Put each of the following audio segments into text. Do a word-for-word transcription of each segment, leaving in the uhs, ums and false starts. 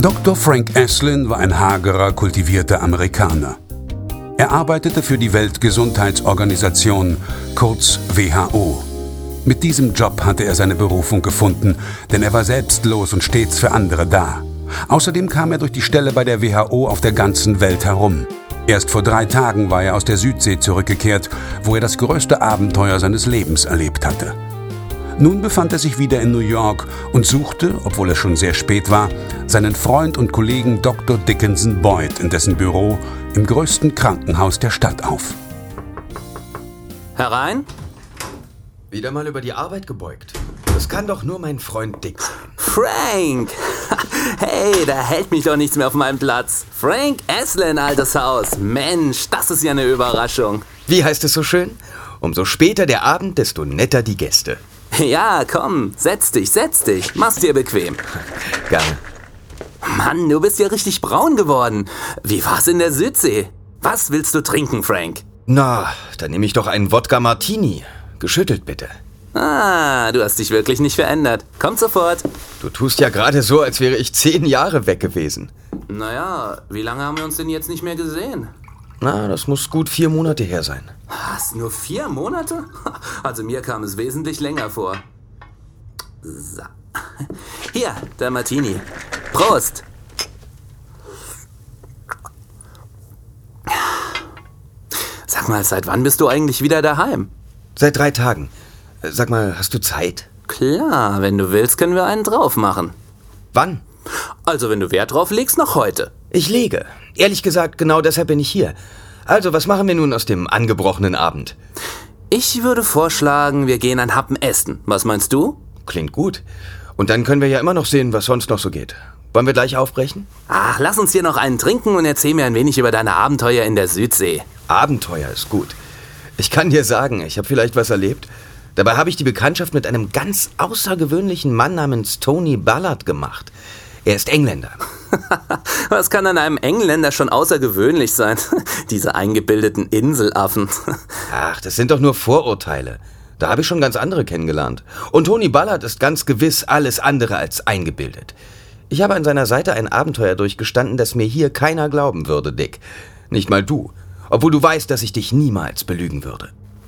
Doktor Frank Asselin war ein hagerer, kultivierter Amerikaner. Er arbeitete für die Weltgesundheitsorganisation, kurz W H O. Mit diesem Job hatte er seine Berufung gefunden, denn er war selbstlos und stets für andere da. Außerdem kam er durch die Stelle bei der W H O auf der ganzen Welt herum. Erst vor drei Tagen war er aus der Südsee zurückgekehrt, wo er das größte Abenteuer seines Lebens erlebt hatte. Nun befand er sich wieder in New York und suchte, obwohl es schon sehr spät war, seinen Freund und Kollegen Doktor Dickinson Boyd in dessen Büro im größten Krankenhaus der Stadt auf. Herein? Wieder mal über die Arbeit gebeugt. Das kann doch nur mein Freund Dick sein. Frank! Hey, da hält mich doch nichts mehr auf meinem Platz. Frank Asselin, altes Haus. Mensch, das ist ja eine Überraschung. Wie heißt es so schön? Umso später der Abend, desto netter die Gäste. Ja, komm, setz dich, setz dich. Mach's dir bequem. Gerne. Mann, du bist ja richtig braun geworden. Wie war's in der Südsee? Was willst du trinken, Frank? Na, dann nehme ich doch einen Wodka Martini. Geschüttelt bitte. Ah, du hast dich wirklich nicht verändert. Komm sofort. Du tust ja gerade so, als wäre ich zehn Jahre weg gewesen. Naja, wie lange haben wir uns denn jetzt nicht mehr gesehen? Na, das muss gut vier Monate her sein. Was, nur vier Monate? Also mir kam es wesentlich länger vor. So. Hier, der Martini. Prost! Sag mal, seit wann bist du eigentlich wieder daheim? Seit drei Tagen. Sag mal, hast du Zeit? Klar, wenn du willst, können wir einen drauf machen. Wann? Also, wenn du Wert drauf legst, noch heute. Ich lege. Ehrlich gesagt, genau deshalb bin ich hier. Also, was machen wir nun aus dem angebrochenen Abend? Ich würde vorschlagen, wir gehen ein Happen essen. Was meinst du? Klingt gut. Und dann können wir ja immer noch sehen, was sonst noch so geht. Wollen wir gleich aufbrechen? Ach, lass uns hier noch einen trinken und erzähl mir ein wenig über deine Abenteuer in der Südsee. Abenteuer ist gut. Ich kann dir sagen, ich habe vielleicht was erlebt. Dabei habe ich die Bekanntschaft mit einem ganz außergewöhnlichen Mann namens Tony Ballard gemacht. Er ist Engländer. Was kann an einem Engländer schon außergewöhnlich sein? Diese eingebildeten Inselaffen. Ach, das sind doch nur Vorurteile. Da habe ich schon ganz andere kennengelernt. Und Tony Ballard ist ganz gewiss alles andere als eingebildet. Ich habe an seiner Seite ein Abenteuer durchgestanden, das mir hier keiner glauben würde, Dick. Nicht mal du. Obwohl du weißt, dass ich dich niemals belügen würde.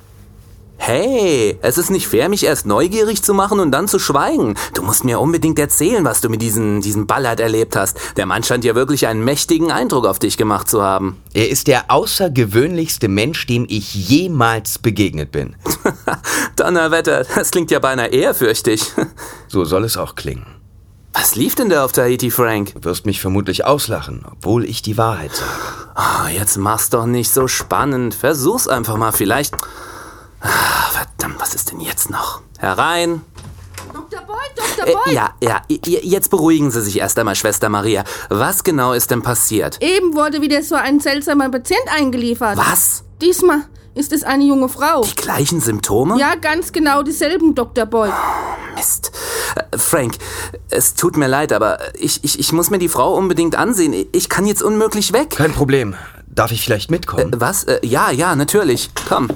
Hey, es ist nicht fair, mich erst neugierig zu machen und dann zu schweigen. Du musst mir unbedingt erzählen, was du mit diesem, diesem Ballard erlebt hast. Der Mann scheint ja wirklich einen mächtigen Eindruck auf dich gemacht zu haben. Er ist der außergewöhnlichste Mensch, dem ich jemals begegnet bin. Donnerwetter, das klingt ja beinahe ehrfürchtig. So soll es auch klingen. Was lief denn da auf Tahiti, Frank? Du wirst mich vermutlich auslachen, obwohl ich die Wahrheit sage. Oh, jetzt mach's doch nicht so spannend. Versuch's einfach mal, vielleicht... Ah, verdammt, was ist denn jetzt noch? Herein. Doktor Boyd, Doktor Boyd! Äh, ja, ja, jetzt beruhigen Sie sich erst einmal, Schwester Maria. Was genau ist denn passiert? Eben wurde wieder so ein seltsamer Patient eingeliefert. Was? Diesmal ist es eine junge Frau. Die gleichen Symptome? Ja, ganz genau dieselben, Doktor Boyd. Oh, Mist. Äh, Frank, es tut mir leid, aber ich, ich, ich muss mir die Frau unbedingt ansehen. Ich kann jetzt unmöglich weg. Kein Problem. Darf ich vielleicht mitkommen? Äh, was? Äh, ja, ja, natürlich. Komm.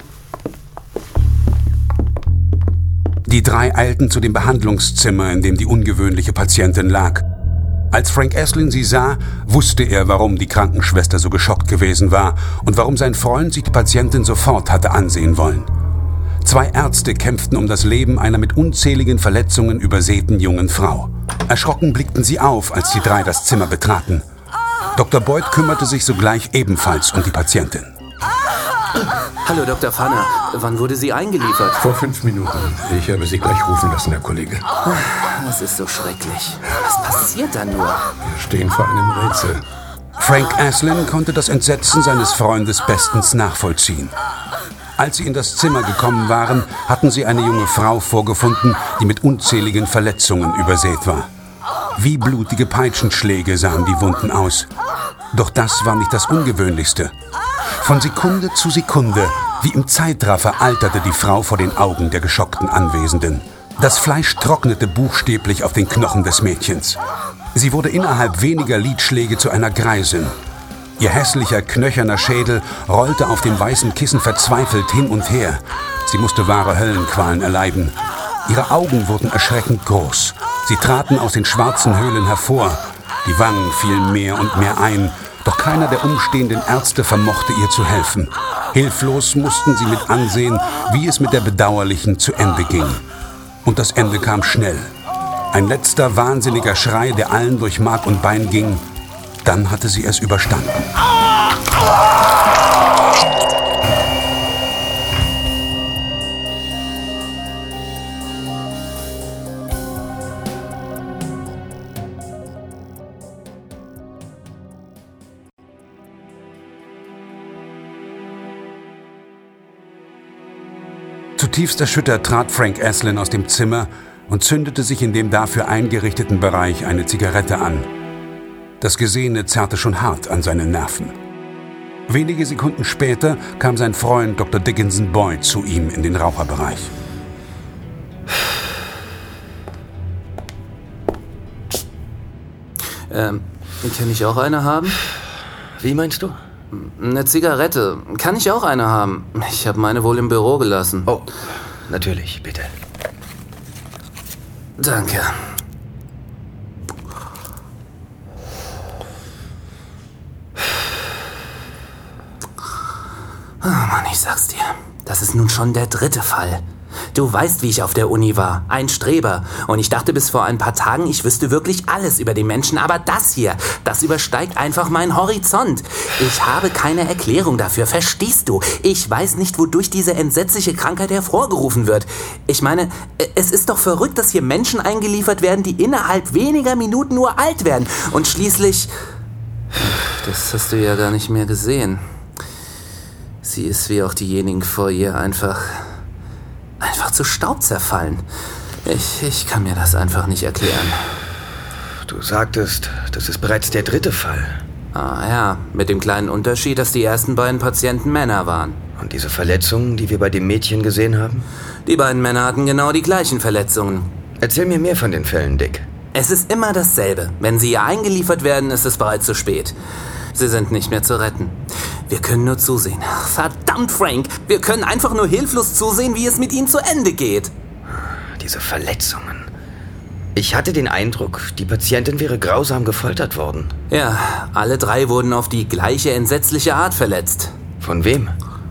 Die drei eilten zu dem Behandlungszimmer, in dem die ungewöhnliche Patientin lag. Als Frank Asselin sie sah, wusste er, warum die Krankenschwester so geschockt gewesen war und warum sein Freund sich die Patientin sofort hatte ansehen wollen. Zwei Ärzte kämpften um das Leben einer mit unzähligen Verletzungen übersäten jungen Frau. Erschrocken blickten sie auf, als die drei das Zimmer betraten. Doktor Boyd kümmerte sich sogleich ebenfalls um die Patientin. Hallo, Doktor Pfanner. Wann wurde sie eingeliefert? Vor fünf Minuten. Ich habe Sie gleich rufen lassen, Herr Kollege. Das ist so schrecklich. Was passiert da nur? Wir stehen vor einem Rätsel. Frank Asselin konnte das Entsetzen seines Freundes bestens nachvollziehen. Als sie in das Zimmer gekommen waren, hatten sie eine junge Frau vorgefunden, die mit unzähligen Verletzungen übersät war. Wie blutige Peitschenschläge sahen die Wunden aus. Doch das war nicht das Ungewöhnlichste. Von Sekunde zu Sekunde, wie im Zeitraffer, alterte die Frau vor den Augen der geschockten Anwesenden. Das Fleisch trocknete buchstäblich auf den Knochen des Mädchens. Sie wurde innerhalb weniger Lidschläge zu einer Greisin. Ihr hässlicher, knöcherner Schädel rollte auf dem weißen Kissen verzweifelt hin und her. Sie musste wahre Höllenqualen erleiden. Ihre Augen wurden erschreckend groß. Sie traten aus den schwarzen Höhlen hervor. Die Wangen fielen mehr und mehr ein, doch keiner der umstehenden Ärzte vermochte ihr zu helfen. Hilflos mussten sie mit ansehen, wie es mit der Bedauerlichen zu Ende ging. Und das Ende kam schnell. Ein letzter wahnsinniger Schrei, der allen durch Mark und Bein ging. Dann hatte sie es überstanden. Zutiefst erschüttert trat Frank Asselin aus dem Zimmer und zündete sich in dem dafür eingerichteten Bereich eine Zigarette an. Das Gesehene zerrte schon hart an seinen Nerven. Wenige Sekunden später kam sein Freund Doktor Dickinson Boyd zu ihm in den Raucherbereich. Ähm, kann ich auch eine haben? Wie meinst du? Eine Zigarette. Kann ich auch eine haben? Ich habe meine wohl im Büro gelassen. Oh, natürlich, bitte. Danke. Oh Mann, ich sag's dir. Das ist nun schon der dritte Fall. Du weißt, wie ich auf der Uni war. Ein Streber. Und ich dachte bis vor ein paar Tagen, ich wüsste wirklich alles über den Menschen. Aber das hier, das übersteigt einfach meinen Horizont. Ich habe keine Erklärung dafür, verstehst du? Ich weiß nicht, wodurch diese entsetzliche Krankheit hervorgerufen wird. Ich meine, es ist doch verrückt, dass hier Menschen eingeliefert werden, die innerhalb weniger Minuten nur alt werden. Und schließlich... Das hast du ja gar nicht mehr gesehen. Sie ist wie auch diejenigen vor ihr einfach... einfach zu Staub zerfallen. Ich, ich kann mir das einfach nicht erklären. Du sagtest, das ist bereits der dritte Fall. Ah ja, mit dem kleinen Unterschied, dass die ersten beiden Patienten Männer waren. Und diese Verletzungen, die wir bei dem Mädchen gesehen haben? Die beiden Männer hatten genau die gleichen Verletzungen. Erzähl mir mehr von den Fällen, Dick. Es ist immer dasselbe. Wenn sie hier eingeliefert werden, ist es bereits zu spät. Sie sind nicht mehr zu retten. Wir können nur zusehen. Ach, verdammt, Frank! Wir können einfach nur hilflos zusehen, wie es mit ihnen zu Ende geht. Diese Verletzungen. Ich hatte den Eindruck, die Patientin wäre grausam gefoltert worden. Ja, alle drei wurden auf die gleiche entsetzliche Art verletzt. Von wem?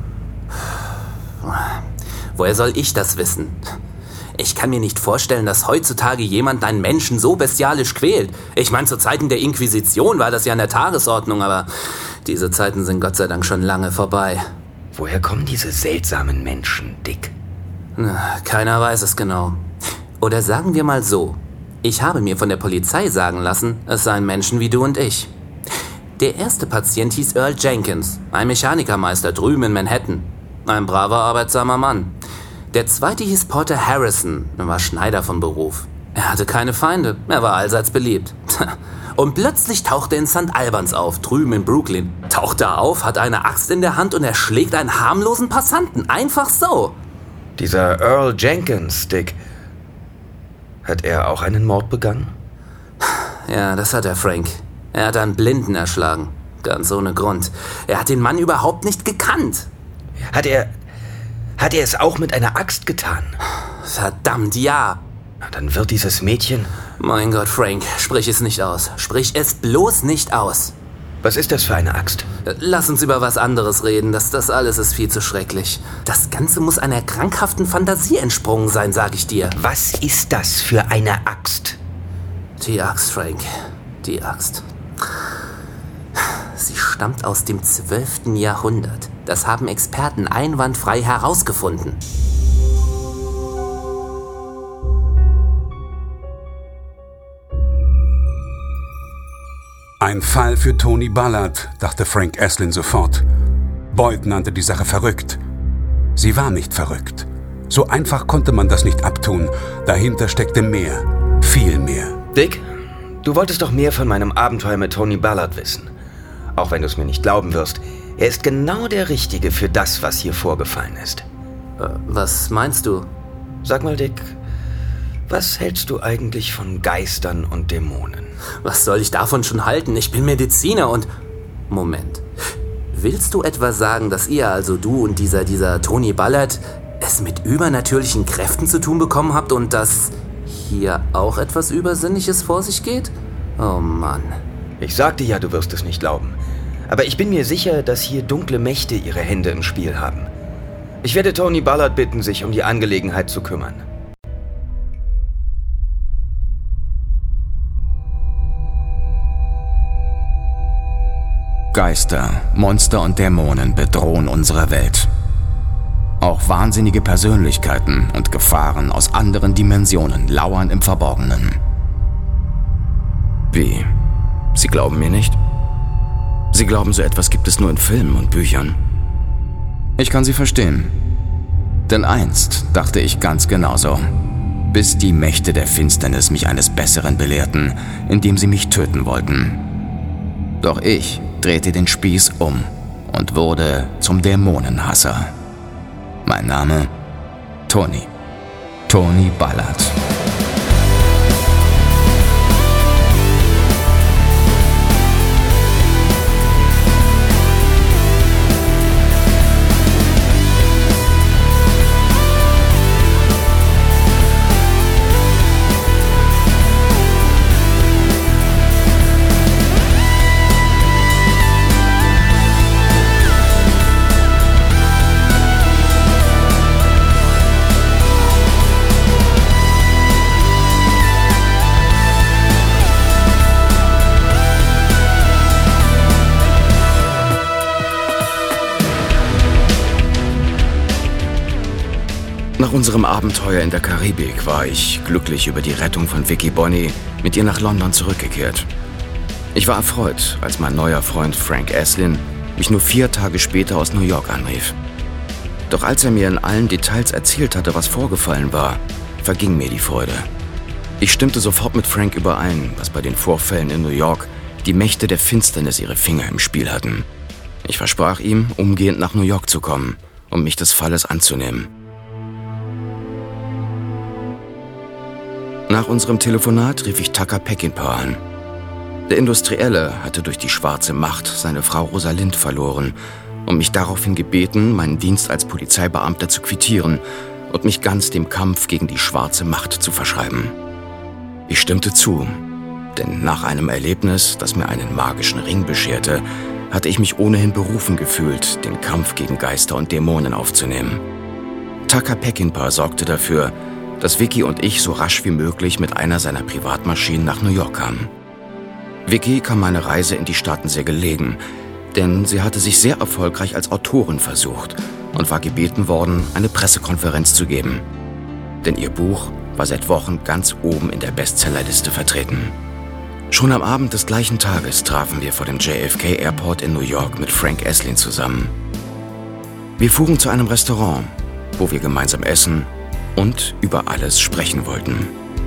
Woher soll ich das wissen? Ich kann mir nicht vorstellen, dass heutzutage jemand einen Menschen so bestialisch quält. Ich meine, zu Zeiten der Inquisition war das ja an der Tagesordnung, aber diese Zeiten sind Gott sei Dank schon lange vorbei. Woher kommen diese seltsamen Menschen, Dick? Keiner weiß es genau. Oder sagen wir mal so, ich habe mir von der Polizei sagen lassen, es seien Menschen wie du und ich. Der erste Patient hieß Earl Jenkins, ein Mechanikermeister drüben in Manhattan. Ein braver, arbeitsamer Mann. Der zweite hieß Porter Harrison, war Schneider von Beruf. Er hatte keine Feinde, er war allseits beliebt. Und plötzlich taucht er in Sankt Albans auf, drüben in Brooklyn. Taucht er auf, hat eine Axt in der Hand und erschlägt einen harmlosen Passanten. Einfach so. Dieser Earl Jenkins, Dick, hat er auch einen Mord begangen? Ja, das hat er, Frank. Er hat einen Blinden erschlagen. Ganz ohne Grund. Er hat den Mann überhaupt nicht gekannt. Hat er... Hat er es auch mit einer Axt getan? Verdammt, ja. Na, dann wird dieses Mädchen... Mein Gott, Frank, sprich es nicht aus. Sprich es bloß nicht aus. Was ist das für eine Axt? Lass uns über was anderes reden. Das, das alles ist viel zu schrecklich. Das Ganze muss einer krankhaften Fantasie entsprungen sein, sag ich dir. Was ist das für eine Axt? Die Axt, Frank. Die Axt. Sie stammt aus dem zwölften Jahrhundert. Das haben Experten einwandfrei herausgefunden. Ein Fall für Tony Ballard, dachte Frank Asselin sofort. Boyd nannte die Sache verrückt. Sie war nicht verrückt. So einfach konnte man das nicht abtun. Dahinter steckte mehr, viel mehr. Dick, du wolltest doch mehr von meinem Abenteuer mit Tony Ballard wissen. Auch wenn du es mir nicht glauben wirst, er ist genau der Richtige für das, was hier vorgefallen ist. Äh, was meinst du? Sag mal, Dick, was hältst du eigentlich von Geistern und Dämonen? Was soll ich davon schon halten? Ich bin Mediziner und... Moment. Willst du etwa sagen, dass ihr, also du und dieser, dieser Tony Ballard, es mit übernatürlichen Kräften zu tun bekommen habt und dass hier auch etwas Übersinnliches vor sich geht? Oh Mann. Ich sagte ja, du wirst es nicht glauben. Aber ich bin mir sicher, dass hier dunkle Mächte ihre Hände im Spiel haben. Ich werde Tony Ballard bitten, sich um die Angelegenheit zu kümmern. Geister, Monster und Dämonen bedrohen unsere Welt. Auch wahnsinnige Persönlichkeiten und Gefahren aus anderen Dimensionen lauern im Verborgenen. Wie? Sie glauben mir nicht? Sie glauben, so etwas gibt es nur in Filmen und Büchern. Ich kann Sie verstehen. Denn einst dachte ich ganz genauso. Bis die Mächte der Finsternis mich eines Besseren belehrten, indem sie mich töten wollten. Doch ich drehte den Spieß um und wurde zum Dämonenhasser. Mein Name? Tony. Tony Ballard. Nach unserem Abenteuer in der Karibik war ich, glücklich über die Rettung von Vicky Bonney, mit ihr nach London zurückgekehrt. Ich war erfreut, als mein neuer Freund Frank Aslin mich nur vier Tage später aus New York anrief. Doch als er mir in allen Details erzählt hatte, was vorgefallen war, verging mir die Freude. Ich stimmte sofort mit Frank überein, dass bei den Vorfällen in New York die Mächte der Finsternis ihre Finger im Spiel hatten. Ich versprach ihm, umgehend nach New York zu kommen, um mich des Falles anzunehmen. Nach unserem Telefonat rief ich Tucker Peckinpah an. Der Industrielle hatte durch die schwarze Macht seine Frau Rosalind verloren und mich daraufhin gebeten, meinen Dienst als Polizeibeamter zu quittieren und mich ganz dem Kampf gegen die schwarze Macht zu verschreiben. Ich stimmte zu, denn nach einem Erlebnis, das mir einen magischen Ring bescherte, hatte ich mich ohnehin berufen gefühlt, den Kampf gegen Geister und Dämonen aufzunehmen. Tucker Peckinpah sorgte dafür, dass Vicky und ich so rasch wie möglich mit einer seiner Privatmaschinen nach New York kamen. Vicky kam meine Reise in die Staaten sehr gelegen, denn sie hatte sich sehr erfolgreich als Autorin versucht und war gebeten worden, eine Pressekonferenz zu geben. Denn ihr Buch war seit Wochen ganz oben in der Bestsellerliste vertreten. Schon am Abend des gleichen Tages trafen wir vor dem J F K Airport in New York mit Frank Aslin zusammen. Wir fuhren zu einem Restaurant, wo wir gemeinsam essen und über alles sprechen wollten.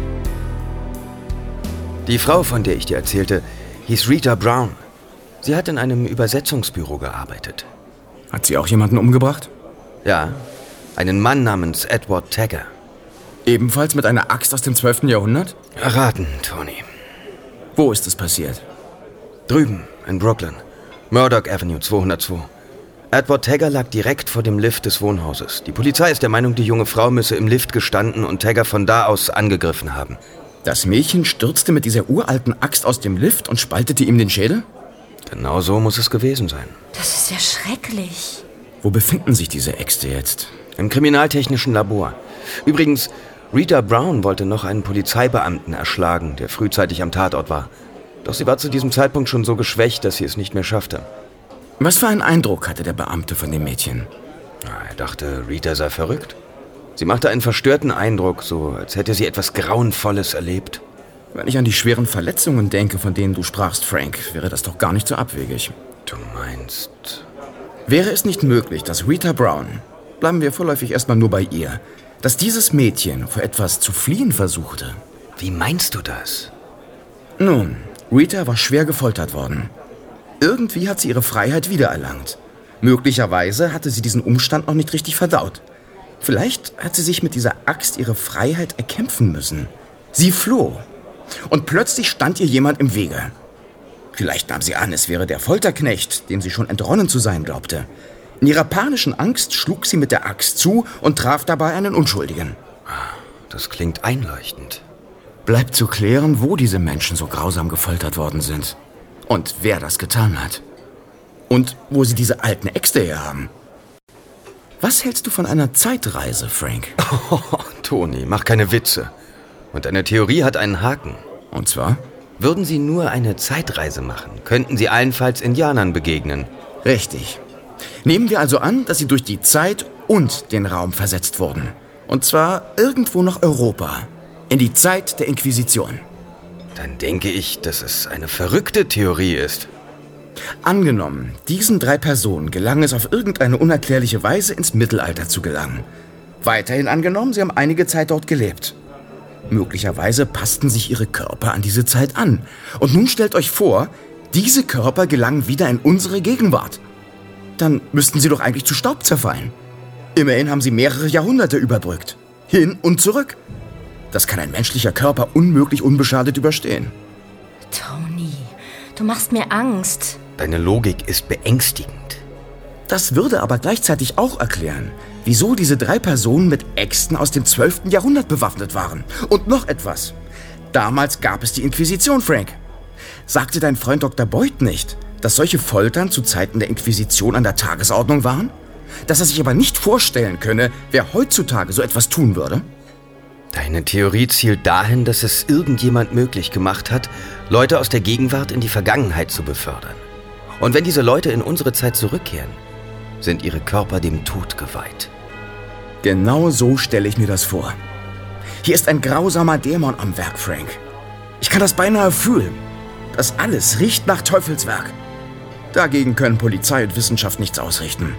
Die Frau, von der ich dir erzählte, hieß Rita Brown. Sie hat in einem Übersetzungsbüro gearbeitet. Hat sie auch jemanden umgebracht? Ja, einen Mann namens Edward Tagger. Ebenfalls mit einer Axt aus dem zwölften Jahrhundert? Erraten, Tony. Wo ist es passiert? Drüben, in Brooklyn. Murdoch Avenue zweihundertzwei. Edward Tagger lag direkt vor dem Lift des Wohnhauses. Die Polizei ist der Meinung, die junge Frau müsse im Lift gestanden und Tagger von da aus angegriffen haben. Das Mädchen stürzte mit dieser uralten Axt aus dem Lift und spaltete ihm den Schädel? Genau so muss es gewesen sein. Das ist ja schrecklich. Wo befinden sich diese Äxte jetzt? Im kriminaltechnischen Labor. Übrigens, Rita Brown wollte noch einen Polizeibeamten erschlagen, der frühzeitig am Tatort war. Doch sie war zu diesem Zeitpunkt schon so geschwächt, dass sie es nicht mehr schaffte. Was für einen Eindruck hatte der Beamte von dem Mädchen? Er dachte, Rita sei verrückt. Sie machte einen verstörten Eindruck, so als hätte sie etwas Grauenvolles erlebt. Wenn ich an die schweren Verletzungen denke, von denen du sprachst, Frank, wäre das doch gar nicht so abwegig. Du meinst... Wäre es nicht möglich, dass Rita Brown, bleiben wir vorläufig erstmal nur bei ihr, dass dieses Mädchen vor etwas zu fliehen versuchte? Wie meinst du das? Nun, Rita war schwer gefoltert worden. Irgendwie hat sie ihre Freiheit wiedererlangt. Möglicherweise hatte sie diesen Umstand noch nicht richtig verdaut. Vielleicht hat sie sich mit dieser Axt ihre Freiheit erkämpfen müssen. Sie floh. Und plötzlich stand ihr jemand im Wege. Vielleicht nahm sie an, es wäre der Folterknecht, dem sie schon entronnen zu sein glaubte. In ihrer panischen Angst schlug sie mit der Axt zu und traf dabei einen Unschuldigen. Das klingt einleuchtend. Bleibt zu klären, wo diese Menschen so grausam gefoltert worden sind. Und wer das getan hat. Und wo sie diese alten Äxte her haben. Was hältst du von einer Zeitreise, Frank? Oh, Toni, mach keine Witze. Und deine Theorie hat einen Haken. Und zwar? Würden Sie nur eine Zeitreise machen, könnten Sie allenfalls Indianern begegnen. Richtig. Nehmen wir also an, dass sie durch die Zeit und den Raum versetzt wurden. Und zwar irgendwo nach Europa. In die Zeit der Inquisition. Dann denke ich, dass es eine verrückte Theorie ist. Angenommen, diesen drei Personen gelang es auf irgendeine unerklärliche Weise ins Mittelalter zu gelangen. Weiterhin angenommen, sie haben einige Zeit dort gelebt. Möglicherweise passten sich ihre Körper an diese Zeit an. Und nun stellt euch vor, diese Körper gelangen wieder in unsere Gegenwart. Dann müssten sie doch eigentlich zu Staub zerfallen. Immerhin haben sie mehrere Jahrhunderte überbrückt. Hin und zurück. Das kann ein menschlicher Körper unmöglich unbeschadet überstehen. Tony, du machst mir Angst. Deine Logik ist beängstigend. Das würde aber gleichzeitig auch erklären, wieso diese drei Personen mit Äxten aus dem zwölften Jahrhundert bewaffnet waren. Und noch etwas. Damals gab es die Inquisition, Frank. Sagte dein Freund Doktor Boyd nicht, dass solche Foltern zu Zeiten der Inquisition an der Tagesordnung waren? Dass er sich aber nicht vorstellen könne, wer heutzutage so etwas tun würde? Deine Theorie zielt dahin, dass es irgendjemand möglich gemacht hat, Leute aus der Gegenwart in die Vergangenheit zu befördern. Und wenn diese Leute in unsere Zeit zurückkehren, sind ihre Körper dem Tod geweiht. Genau so stelle ich mir das vor. Hier ist ein grausamer Dämon am Werk, Frank. Ich kann das beinahe fühlen. Das alles riecht nach Teufelswerk. Dagegen können Polizei und Wissenschaft nichts ausrichten.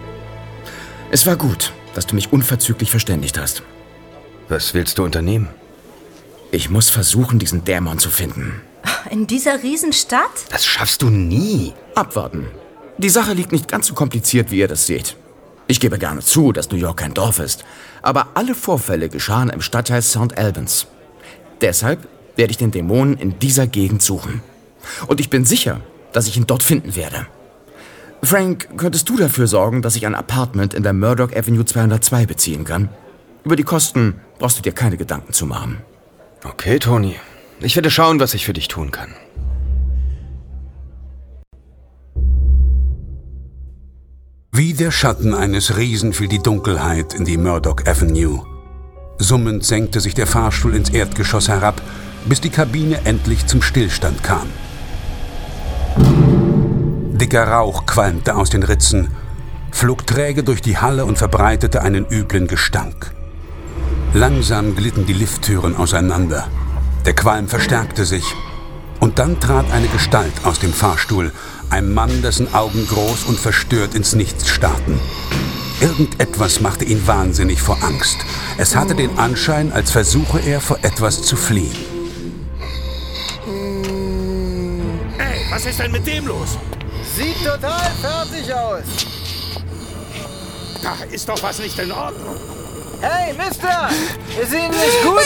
Es war gut, dass du mich unverzüglich verständigt hast. Was willst du unternehmen? Ich muss versuchen, diesen Dämon zu finden. In dieser Riesenstadt? Das schaffst du nie. Abwarten. Die Sache liegt nicht ganz so kompliziert, wie ihr das seht. Ich gebe gerne zu, dass New York kein Dorf ist. Aber alle Vorfälle geschahen im Stadtteil Saint Albans. Deshalb werde ich den Dämonen in dieser Gegend suchen. Und ich bin sicher, dass ich ihn dort finden werde. Frank, könntest du dafür sorgen, dass ich ein Apartment in der Murdoch Avenue zweihundertzwei beziehen kann? Über die Kosten brauchst du dir keine Gedanken zu machen. Okay, Toni. Ich werde schauen, was ich für dich tun kann. Wie der Schatten eines Riesen fiel die Dunkelheit in die Murdoch Avenue. Summend senkte sich der Fahrstuhl ins Erdgeschoss herab, bis die Kabine endlich zum Stillstand kam. Dicker Rauch qualmte aus den Ritzen, flog träge durch die Halle und verbreitete einen üblen Gestank. Langsam glitten die Lifttüren auseinander. Der Qualm verstärkte sich. Und dann trat eine Gestalt aus dem Fahrstuhl, ein Mann, dessen Augen groß und verstört ins Nichts starrten. Irgendetwas machte ihn wahnsinnig vor Angst. Es hatte den Anschein, als versuche er, vor etwas zu fliehen. Hey, was ist denn mit dem los? Sieht total fertig aus. Da ist doch was nicht in Ordnung. Hey, Mister! Ist Ihnen nicht gut?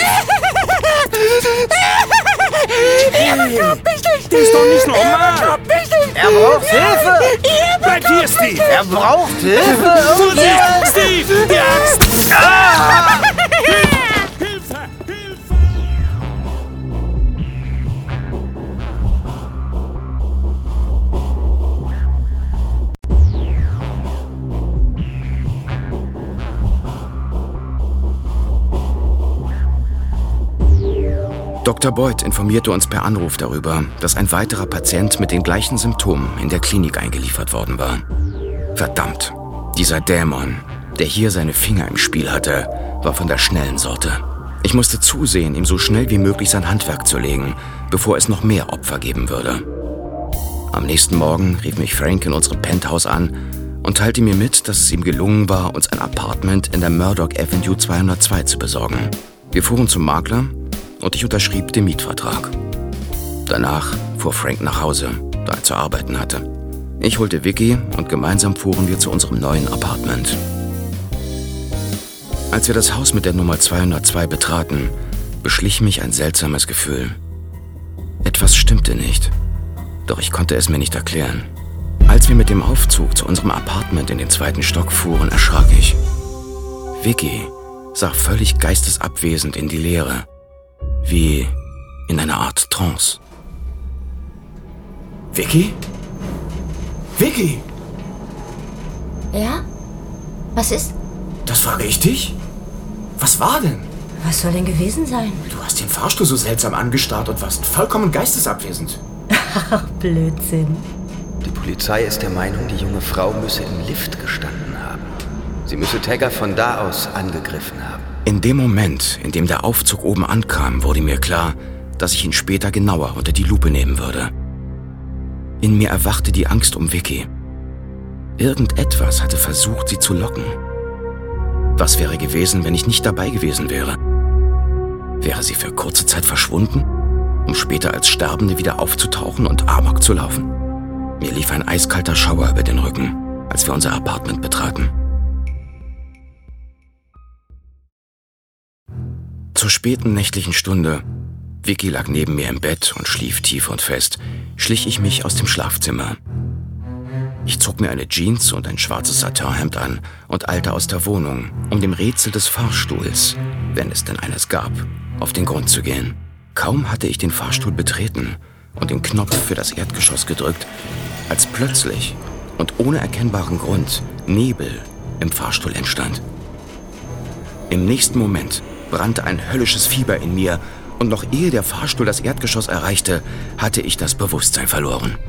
Das ist doch nicht normal! Er braucht Hilfe! Bleib hier, Steve! Er braucht Hilfe! Vorsicht! Steve! Die Axt! Ah! Hilfe! Hilfe! Doktor Boyd informierte uns per Anruf darüber, dass ein weiterer Patient mit den gleichen Symptomen in der Klinik eingeliefert worden war. Verdammt, dieser Dämon, der hier seine Finger im Spiel hatte, war von der schnellen Sorte. Ich musste zusehen, ihm so schnell wie möglich sein Handwerk zu legen, bevor es noch mehr Opfer geben würde. Am nächsten Morgen rief mich Frank in unserem Penthouse an und teilte mir mit, dass es ihm gelungen war, uns ein Apartment in der Murdoch Avenue zweihundertzwei zu besorgen. Wir fuhren zum Makler und ich unterschrieb den Mietvertrag. Danach fuhr Frank nach Hause, da er zu arbeiten hatte. Ich holte Vicky und gemeinsam fuhren wir zu unserem neuen Apartment. Als wir das Haus mit der Nummer zweihundertzwei betraten, beschlich mich ein seltsames Gefühl. Etwas stimmte nicht, doch ich konnte es mir nicht erklären. Als wir mit dem Aufzug zu unserem Apartment in den zweiten Stock fuhren, erschrak ich. Vicky sah völlig geistesabwesend in die Leere. Wie in einer Art Trance. Vicky? Vicky? Ja? Was ist? Das frage ich dich. Was war denn? Was soll denn gewesen sein? Du hast den Fahrstuhl so seltsam angestarrt und warst vollkommen geistesabwesend. Ach, Blödsinn. Die Polizei ist der Meinung, die junge Frau müsse im Lift gestanden haben. Sie müsse Tagger von da aus angegriffen haben. In dem Moment, in dem der Aufzug oben ankam, wurde mir klar, dass ich ihn später genauer unter die Lupe nehmen würde. In mir erwachte die Angst um Vicky. Irgendetwas hatte versucht, sie zu locken. Was wäre gewesen, wenn ich nicht dabei gewesen wäre? Wäre sie für kurze Zeit verschwunden, um später als Sterbende wieder aufzutauchen und Amok zu laufen? Mir lief ein eiskalter Schauer über den Rücken, als wir unser Apartment betraten. Zur späten nächtlichen Stunde, Vicky lag neben mir im Bett und schlief tief und fest, schlich ich mich aus dem Schlafzimmer. Ich zog mir eine Jeans und ein schwarzes Satinhemd an und eilte aus der Wohnung, um dem Rätsel des Fahrstuhls, wenn es denn eines gab, auf den Grund zu gehen. Kaum hatte ich den Fahrstuhl betreten und den Knopf für das Erdgeschoss gedrückt, als plötzlich und ohne erkennbaren Grund Nebel im Fahrstuhl entstand. Im nächsten Moment brannte ein höllisches Fieber in mir und noch ehe der Fahrstuhl das Erdgeschoss erreichte, hatte ich das Bewusstsein verloren.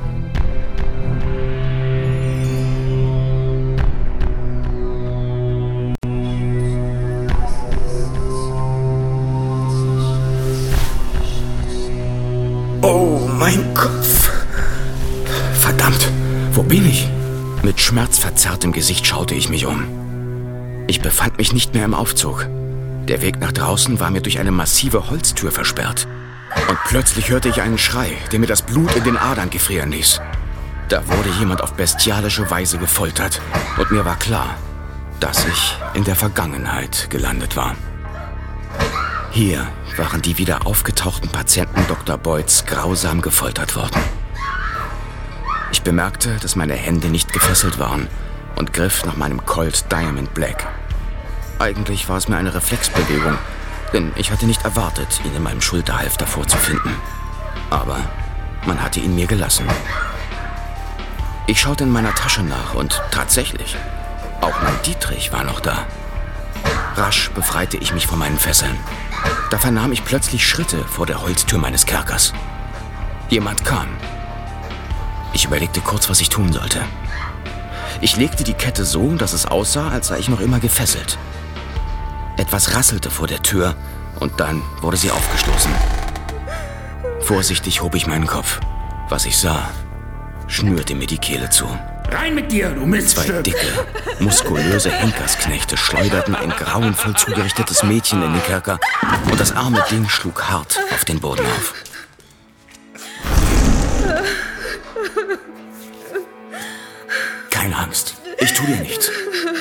Oh, mein Kopf! Verdammt, wo bin ich? Mit schmerzverzerrtem Gesicht schaute ich mich um. Ich befand mich nicht mehr im Aufzug. Der Weg nach draußen war mir durch eine massive Holztür versperrt. Und plötzlich hörte ich einen Schrei, der mir das Blut in den Adern gefrieren ließ. Da wurde jemand auf bestialische Weise gefoltert. Und mir war klar, dass ich in der Vergangenheit gelandet war. Hier waren die wieder aufgetauchten Patienten Doktor Boyds grausam gefoltert worden. Ich bemerkte, dass meine Hände nicht gefesselt waren und griff nach meinem Colt Diamond Black. Eigentlich war es mir eine Reflexbewegung, denn ich hatte nicht erwartet, ihn in meinem Schulterhalfter vorzufinden. Aber man hatte ihn mir gelassen. Ich schaute in meiner Tasche nach und tatsächlich, auch mein Dietrich war noch da. Rasch befreite ich mich von meinen Fesseln. Da vernahm ich plötzlich Schritte vor der Holztür meines Kerkers. Jemand kam. Ich überlegte kurz, was ich tun sollte. Ich legte die Kette so, dass es aussah, als sei ich noch immer gefesselt. Etwas rasselte vor der Tür und dann wurde sie aufgestoßen. Vorsichtig hob ich meinen Kopf. Was ich sah, schnürte mir die Kehle zu. Rein mit dir, du Miststück! Zwei dicke, muskulöse Henkersknechte schleuderten ein grauenvoll zugerichtetes Mädchen in den Kerker und das arme Ding schlug hart auf den Boden auf. Keine Angst, ich tue dir nichts.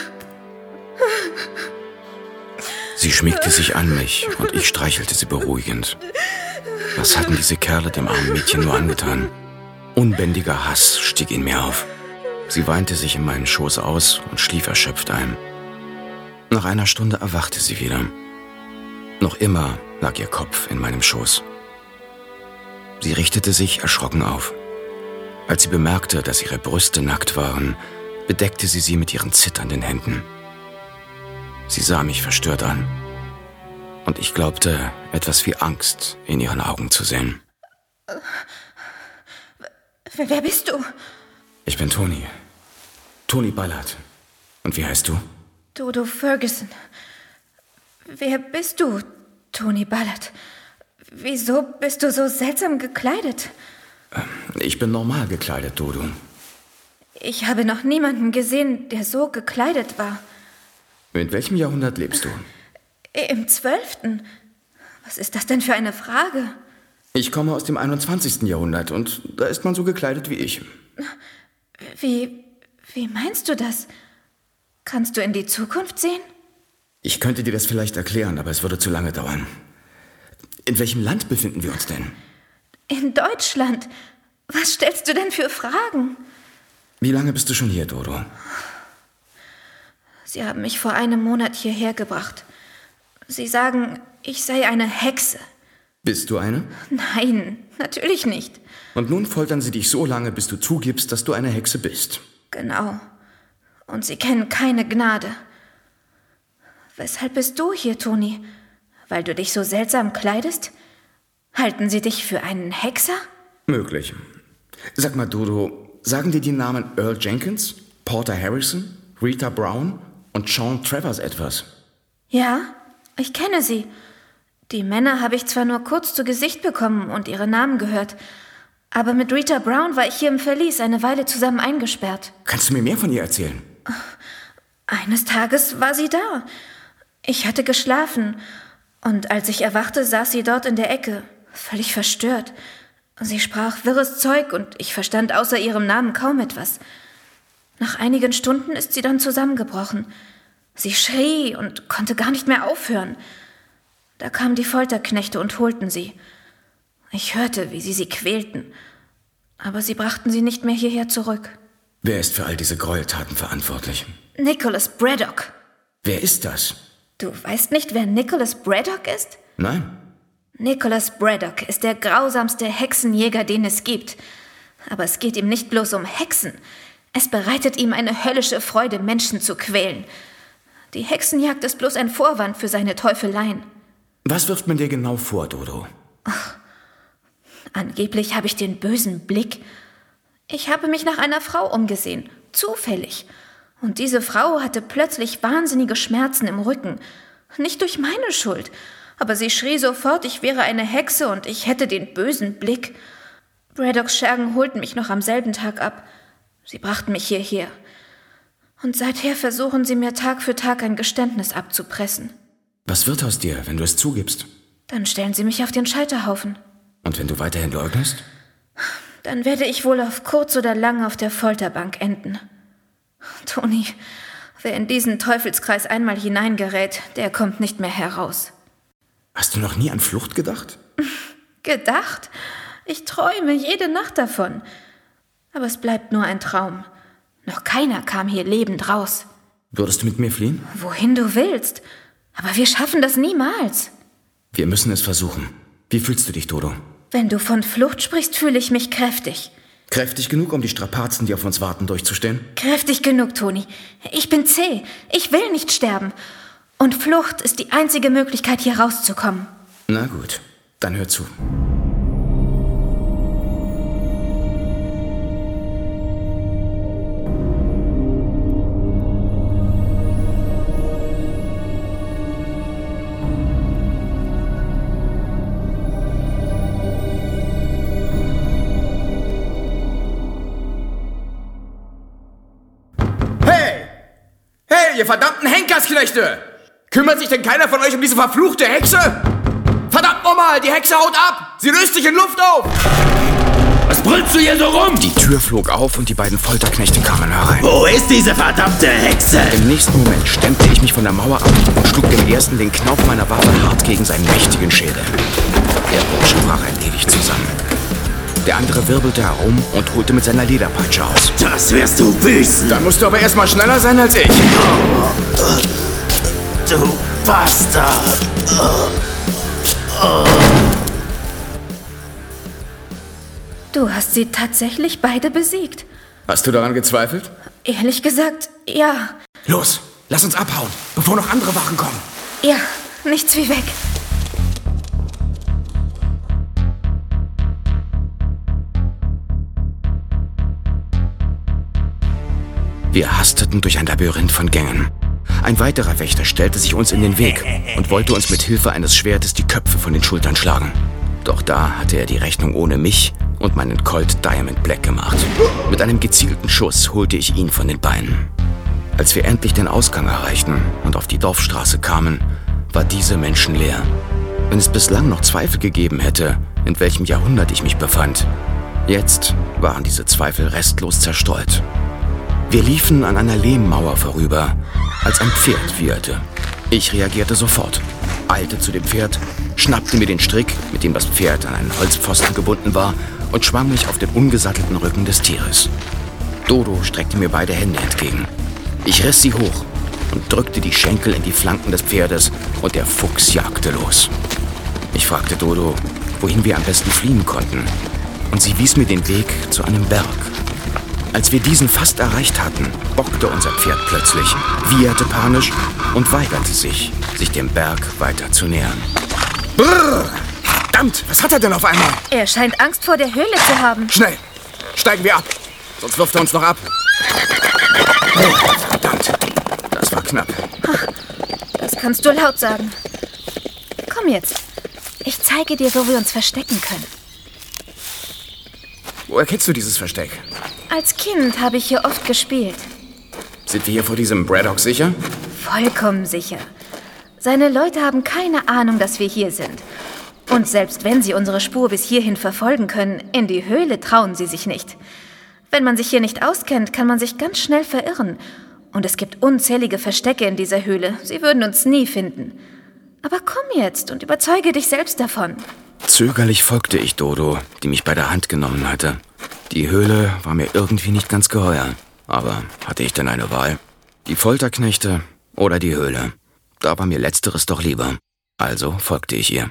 Sie schmiegte sich an mich und ich streichelte sie beruhigend. Was hatten diese Kerle dem armen Mädchen nur angetan? Unbändiger Hass stieg in mir auf. Sie weinte sich in meinen Schoß aus und schlief erschöpft ein. Nach einer Stunde erwachte sie wieder. Noch immer lag ihr Kopf in meinem Schoß. Sie richtete sich erschrocken auf. Als sie bemerkte, dass ihre Brüste nackt waren, bedeckte sie sie mit ihren zitternden Händen. Sie sah mich verstört an. Und ich glaubte, etwas wie Angst in ihren Augen zu sehen. Wer bist du? Ich bin Tony. Tony Ballard. Und wie heißt du? Dodo Ferguson. Wer bist du, Tony Ballard? Wieso bist du so seltsam gekleidet? Ich bin normal gekleidet, Dodo. Ich habe noch niemanden gesehen, der so gekleidet war. In welchem Jahrhundert lebst du? Im zwölften. Was ist das denn für eine Frage? Ich komme aus dem einundzwanzigsten Jahrhundert und da ist man so gekleidet wie ich. Wie, wie meinst du das? Kannst du in die Zukunft sehen? Ich könnte dir das vielleicht erklären, aber es würde zu lange dauern. In welchem Land befinden wir uns denn? In Deutschland. Was stellst du denn für Fragen? Wie lange bist du schon hier, Dodo? Sie haben mich vor einem Monat hierher gebracht. Sie sagen, ich sei eine Hexe. Bist du eine? Nein, natürlich nicht. Und nun foltern sie dich so lange, bis du zugibst, dass du eine Hexe bist. Genau. Und sie kennen keine Gnade. Weshalb bist du hier, Toni? Weil du dich so seltsam kleidest? Halten sie dich für einen Hexer? Möglich. Sag mal, Dodo, sagen dir die Namen Earl Jenkins, Porter Harrison, Rita Brown und Sean Travers etwas? Ja, ich kenne sie. Die Männer habe ich zwar nur kurz zu Gesicht bekommen und ihre Namen gehört, aber mit Rita Brown war ich hier im Verlies eine Weile zusammen eingesperrt. Kannst du mir mehr von ihr erzählen? Eines Tages war sie da. Ich hatte geschlafen und als ich erwachte, saß sie dort in der Ecke, völlig verstört. Sie sprach wirres Zeug und ich verstand außer ihrem Namen kaum etwas. Nach einigen Stunden ist sie dann zusammengebrochen. Sie schrie und konnte gar nicht mehr aufhören. Da kamen die Folterknechte und holten sie. Ich hörte, wie sie sie quälten, aber sie brachten sie nicht mehr hierher zurück. Wer ist für all diese Gräueltaten verantwortlich? Nicholas Braddock. Wer ist das? Du weißt nicht, wer Nicholas Braddock ist? Nein. Nicholas Braddock ist der grausamste Hexenjäger, den es gibt. Aber es geht ihm nicht bloß um Hexen. Es bereitet ihm eine höllische Freude, Menschen zu quälen. Die Hexenjagd ist bloß ein Vorwand für seine Teufeleien. Was wirft man dir genau vor, Dodo? Ach, angeblich habe ich den bösen Blick. Ich habe mich nach einer Frau umgesehen, zufällig. Und diese Frau hatte plötzlich wahnsinnige Schmerzen im Rücken. Nicht durch meine Schuld, aber sie schrie sofort, ich wäre eine Hexe und ich hätte den bösen Blick. Braddocks Schergen holten mich noch am selben Tag ab. Sie brachten mich hierher. Und seither versuchen sie mir Tag für Tag ein Geständnis abzupressen. Was wird aus dir, wenn du es zugibst? Dann stellen sie mich auf den Scheiterhaufen. Und wenn du weiterhin leugnest? Dann werde ich wohl auf kurz oder lang auf der Folterbank enden. Toni, wer in diesen Teufelskreis einmal hineingerät, der kommt nicht mehr heraus. Hast du noch nie an Flucht gedacht? Gedacht? Ich träume jede Nacht davon. Aber es bleibt nur ein Traum. Noch keiner kam hier lebend raus. Würdest du mit mir fliehen? Wohin du willst. Aber wir schaffen das niemals. Wir müssen es versuchen. Wie fühlst du dich, Dodo? Wenn du von Flucht sprichst, fühle ich mich kräftig. Kräftig genug, um die Strapazen, die auf uns warten, durchzustehen? Kräftig genug, Toni. Ich bin zäh. Ich will nicht sterben. Und Flucht ist die einzige Möglichkeit, hier rauszukommen. Na gut, dann hör zu. Ihr verdammten Henkersknechte! Kümmert sich denn keiner von euch um diese verfluchte Hexe? Verdammt nochmal, die Hexe haut ab! Sie löst sich in Luft auf! Was brüllst du hier so rum? Die Tür flog auf und die beiden Folterknechte kamen herein. Wo ist diese verdammte Hexe? Im nächsten Moment stemmte ich mich von der Mauer ab und schlug dem ersten den Knauf meiner Waffe hart gegen seinen mächtigen Schädel. Der Bursche brach allmählich zusammen. Der andere wirbelte herum und holte mit seiner Lederpeitsche aus. Das wirst du büßen! Dann musst du aber erstmal schneller sein als ich. Du Bastard! Du hast sie tatsächlich beide besiegt. Hast du daran gezweifelt? Ehrlich gesagt, ja. Los, lass uns abhauen, bevor noch andere Wachen kommen. Ja, nichts wie weg. Wir hasteten durch ein Labyrinth von Gängen. Ein weiterer Wächter stellte sich uns in den Weg und wollte uns mit Hilfe eines Schwertes die Köpfe von den Schultern schlagen. Doch da hatte er die Rechnung ohne mich und meinen Colt Diamond Black gemacht. Mit einem gezielten Schuss holte ich ihn von den Beinen. Als wir endlich den Ausgang erreichten und auf die Dorfstraße kamen, war diese menschenleer. Wenn es bislang noch Zweifel gegeben hätte, in welchem Jahrhundert ich mich befand, jetzt waren diese Zweifel restlos zerstreut. Wir liefen an einer Lehmmauer vorüber, als ein Pferd wieherte. Ich reagierte sofort, eilte zu dem Pferd, schnappte mir den Strick, mit dem das Pferd an einen Holzpfosten gebunden war, und schwang mich auf den ungesattelten Rücken des Tieres. Dodo streckte mir beide Hände entgegen. Ich riss sie hoch und drückte die Schenkel in die Flanken des Pferdes, und der Fuchs jagte los. Ich fragte Dodo, wohin wir am besten fliehen konnten. Und sie wies mir den Weg zu einem Berg. Als wir diesen fast erreicht hatten, bockte unser Pferd plötzlich, wieherte panisch und weigerte sich, sich dem Berg weiter zu nähern. Brrr! Verdammt, was hat er denn auf einmal? Er scheint Angst vor der Höhle zu haben. Schnell, steigen wir ab, sonst wirft er uns noch ab. Oh, verdammt, das war knapp. Das kannst du laut sagen. Komm jetzt, ich zeige dir, wo wir uns verstecken können. Woher kennst du dieses Versteck? Als Kind habe ich hier oft gespielt. Sind wir hier vor diesem Braddock sicher? Vollkommen sicher. Seine Leute haben keine Ahnung, dass wir hier sind. Und selbst wenn sie unsere Spur bis hierhin verfolgen können, in die Höhle trauen sie sich nicht. Wenn man sich hier nicht auskennt, kann man sich ganz schnell verirren. Und es gibt unzählige Verstecke in dieser Höhle. Sie würden uns nie finden. Aber komm jetzt und überzeuge dich selbst davon. Zögerlich folgte ich Dodo, die mich bei der Hand genommen hatte. Die Höhle war mir irgendwie nicht ganz geheuer. Aber hatte ich denn eine Wahl? Die Folterknechte oder die Höhle? Da war mir letzteres doch lieber. Also folgte ich ihr.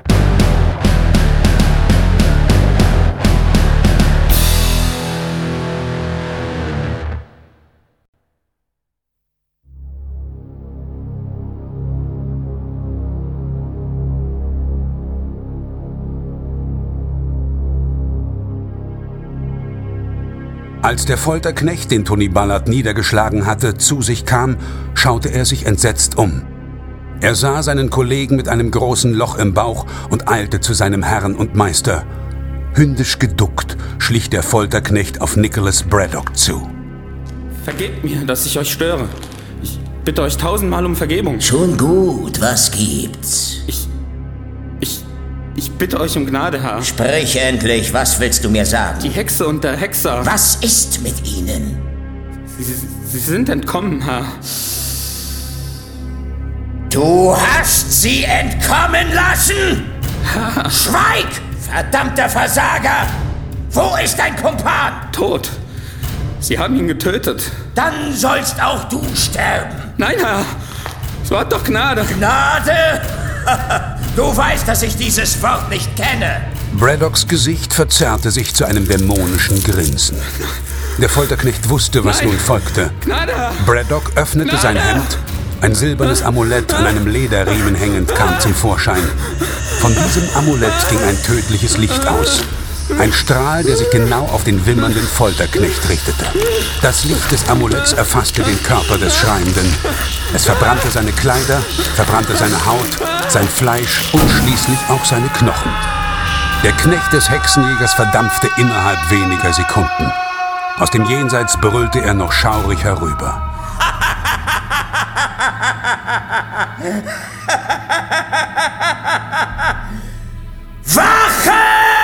Als der Folterknecht, den Tony Ballard niedergeschlagen hatte, zu sich kam, schaute er sich entsetzt um. Er sah seinen Kollegen mit einem großen Loch im Bauch und eilte zu seinem Herrn und Meister. Hündisch geduckt schlich der Folterknecht auf Nicholas Braddock zu. Vergebt mir, dass ich euch störe. Ich bitte euch tausendmal um Vergebung. Schon gut, was gibt's? Ich... Ich... Ich bitte euch um Gnade, Herr. Sprich endlich, was willst du mir sagen? Die Hexe und der Hexer. Was ist mit ihnen? Sie, sie sind entkommen, Herr. Du hast sie entkommen lassen? Herr. Schweig, verdammter Versager! Wo ist dein Kumpan? Tot. Sie haben ihn getötet. Dann sollst auch du sterben. Nein, Herr. So hat doch Gnade. Gnade? Du weißt, dass ich dieses Wort nicht kenne. Braddocks Gesicht verzerrte sich zu einem dämonischen Grinsen. Der Folterknecht wusste, was Nein. nun folgte. Gnade. Braddock öffnete Gnade. sein Hemd. Ein silbernes Amulett an einem Lederriemen hängend kam zum Vorschein. Von diesem Amulett ging ein tödliches Licht aus. Ein Strahl, der sich genau auf den wimmernden Folterknecht richtete. Das Licht des Amuletts erfasste den Körper des Schreienden. Es verbrannte seine Kleider, verbrannte seine Haut, sein Fleisch und schließlich auch seine Knochen. Der Knecht des Hexenjägers verdampfte innerhalb weniger Sekunden. Aus dem Jenseits brüllte er noch schaurig herüber. Wachen!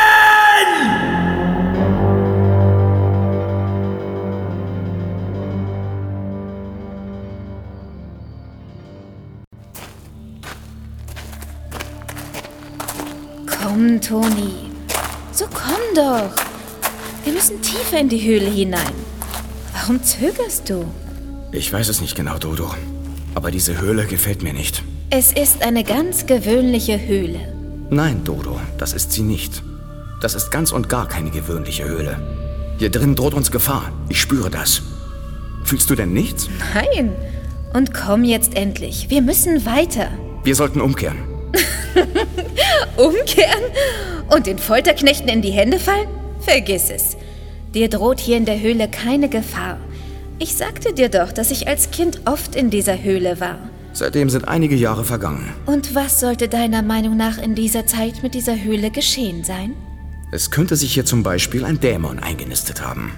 Komm, Toni. So komm doch. Wir müssen tiefer in die Höhle hinein. Warum zögerst du? Ich weiß es nicht genau, Dodo. Aber diese Höhle gefällt mir nicht. Es ist eine ganz gewöhnliche Höhle. Nein, Dodo, das ist sie nicht. Das ist ganz und gar keine gewöhnliche Höhle. Hier drin droht uns Gefahr. Ich spüre das. Fühlst du denn nichts? Nein. Und komm jetzt endlich. Wir müssen weiter. Wir sollten umkehren. Umkehren? Und den Folterknechten in die Hände fallen? Vergiss es. Dir droht hier in der Höhle keine Gefahr. Ich sagte dir doch, dass ich als Kind oft in dieser Höhle war. Seitdem sind einige Jahre vergangen. Und was sollte deiner Meinung nach in dieser Zeit mit dieser Höhle geschehen sein? Es könnte sich hier zum Beispiel ein Dämon eingenistet haben.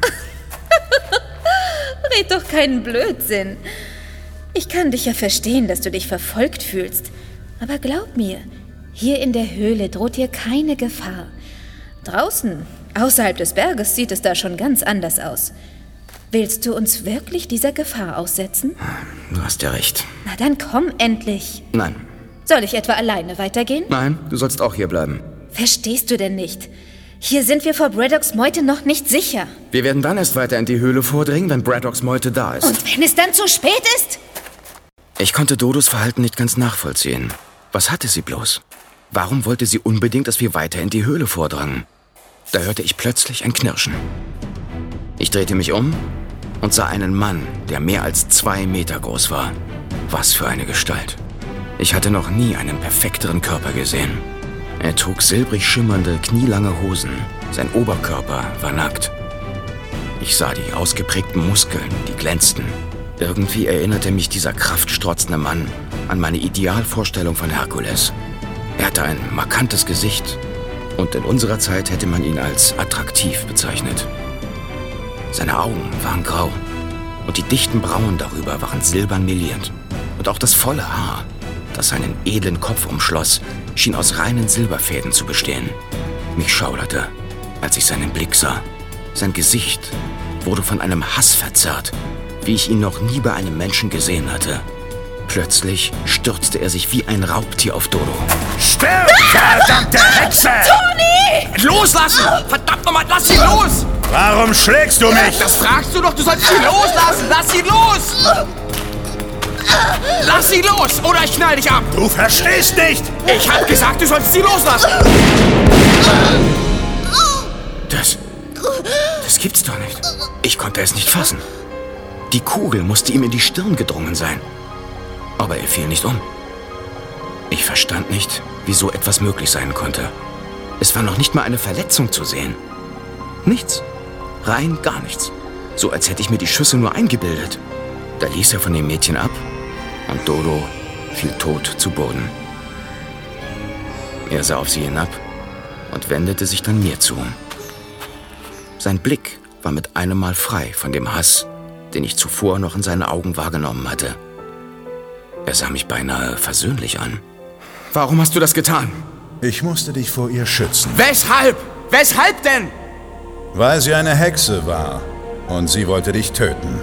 Red doch keinen Blödsinn. Ich kann dich ja verstehen, dass du dich verfolgt fühlst. Aber glaub mir, hier in der Höhle droht dir keine Gefahr. Draußen, außerhalb des Berges, sieht es da schon ganz anders aus. Willst du uns wirklich dieser Gefahr aussetzen? Du hast ja recht. Na dann komm endlich. Nein. Soll ich etwa alleine weitergehen? Nein, du sollst auch hier bleiben. Verstehst du denn nicht? Hier sind wir vor Braddocks Meute noch nicht sicher. Wir werden dann erst weiter in die Höhle vordringen, wenn Braddocks Meute da ist. Und wenn es dann zu spät ist? Ich konnte Dodos Verhalten nicht ganz nachvollziehen. Was hatte sie bloß? Warum wollte sie unbedingt, dass wir weiter in die Höhle vordrangen? Da hörte ich plötzlich ein Knirschen. Ich drehte mich um und sah einen Mann, der mehr als zwei Meter groß war. Was für eine Gestalt. Ich hatte noch nie einen perfekteren Körper gesehen. Er trug silbrig schimmernde, knielange Hosen. Sein Oberkörper war nackt. Ich sah die ausgeprägten Muskeln, die glänzten. Irgendwie erinnerte mich dieser kraftstrotzende Mann an meine Idealvorstellung von Herkules. Er hatte ein markantes Gesicht und in unserer Zeit hätte man ihn als attraktiv bezeichnet. Seine Augen waren grau und die dichten Brauen darüber waren silbern meliert. Und auch das volle Haar, das seinen edlen Kopf umschloss, schien aus reinen Silberfäden zu bestehen. Mich schauderte, als ich seinen Blick sah. Sein Gesicht wurde von einem Hass verzerrt, wie ich ihn noch nie bei einem Menschen gesehen hatte. Plötzlich stürzte er sich wie ein Raubtier auf Dodo. Stirb, verdammte Hexe! Toni! Loslassen! Verdammt nochmal, lass ihn los! Warum schlägst du mich? Das fragst du doch, du sollst ihn loslassen! Lass ihn los! Lass ihn los, oder ich knall dich ab! Du verstehst nicht! Ich hab gesagt, du sollst sie loslassen! Das... Das gibt's doch nicht. Ich konnte es nicht fassen. Die Kugel musste ihm in die Stirn gedrungen sein. Aber er fiel nicht um. Ich verstand nicht, wie so etwas möglich sein konnte. Es war noch nicht mal eine Verletzung zu sehen. Nichts. Rein gar nichts. So als hätte ich mir die Schüsse nur eingebildet. Da ließ er von dem Mädchen ab und Dodo fiel tot zu Boden. Er sah auf sie hinab und wendete sich dann mir zu. Sein Blick war mit einem Mal frei von dem Hass, den ich zuvor noch in seinen Augen wahrgenommen hatte. Er sah mich beinahe versöhnlich an. Warum hast du das getan? Ich musste dich vor ihr schützen. Weshalb? Weshalb denn? Weil sie eine Hexe war und sie wollte dich töten.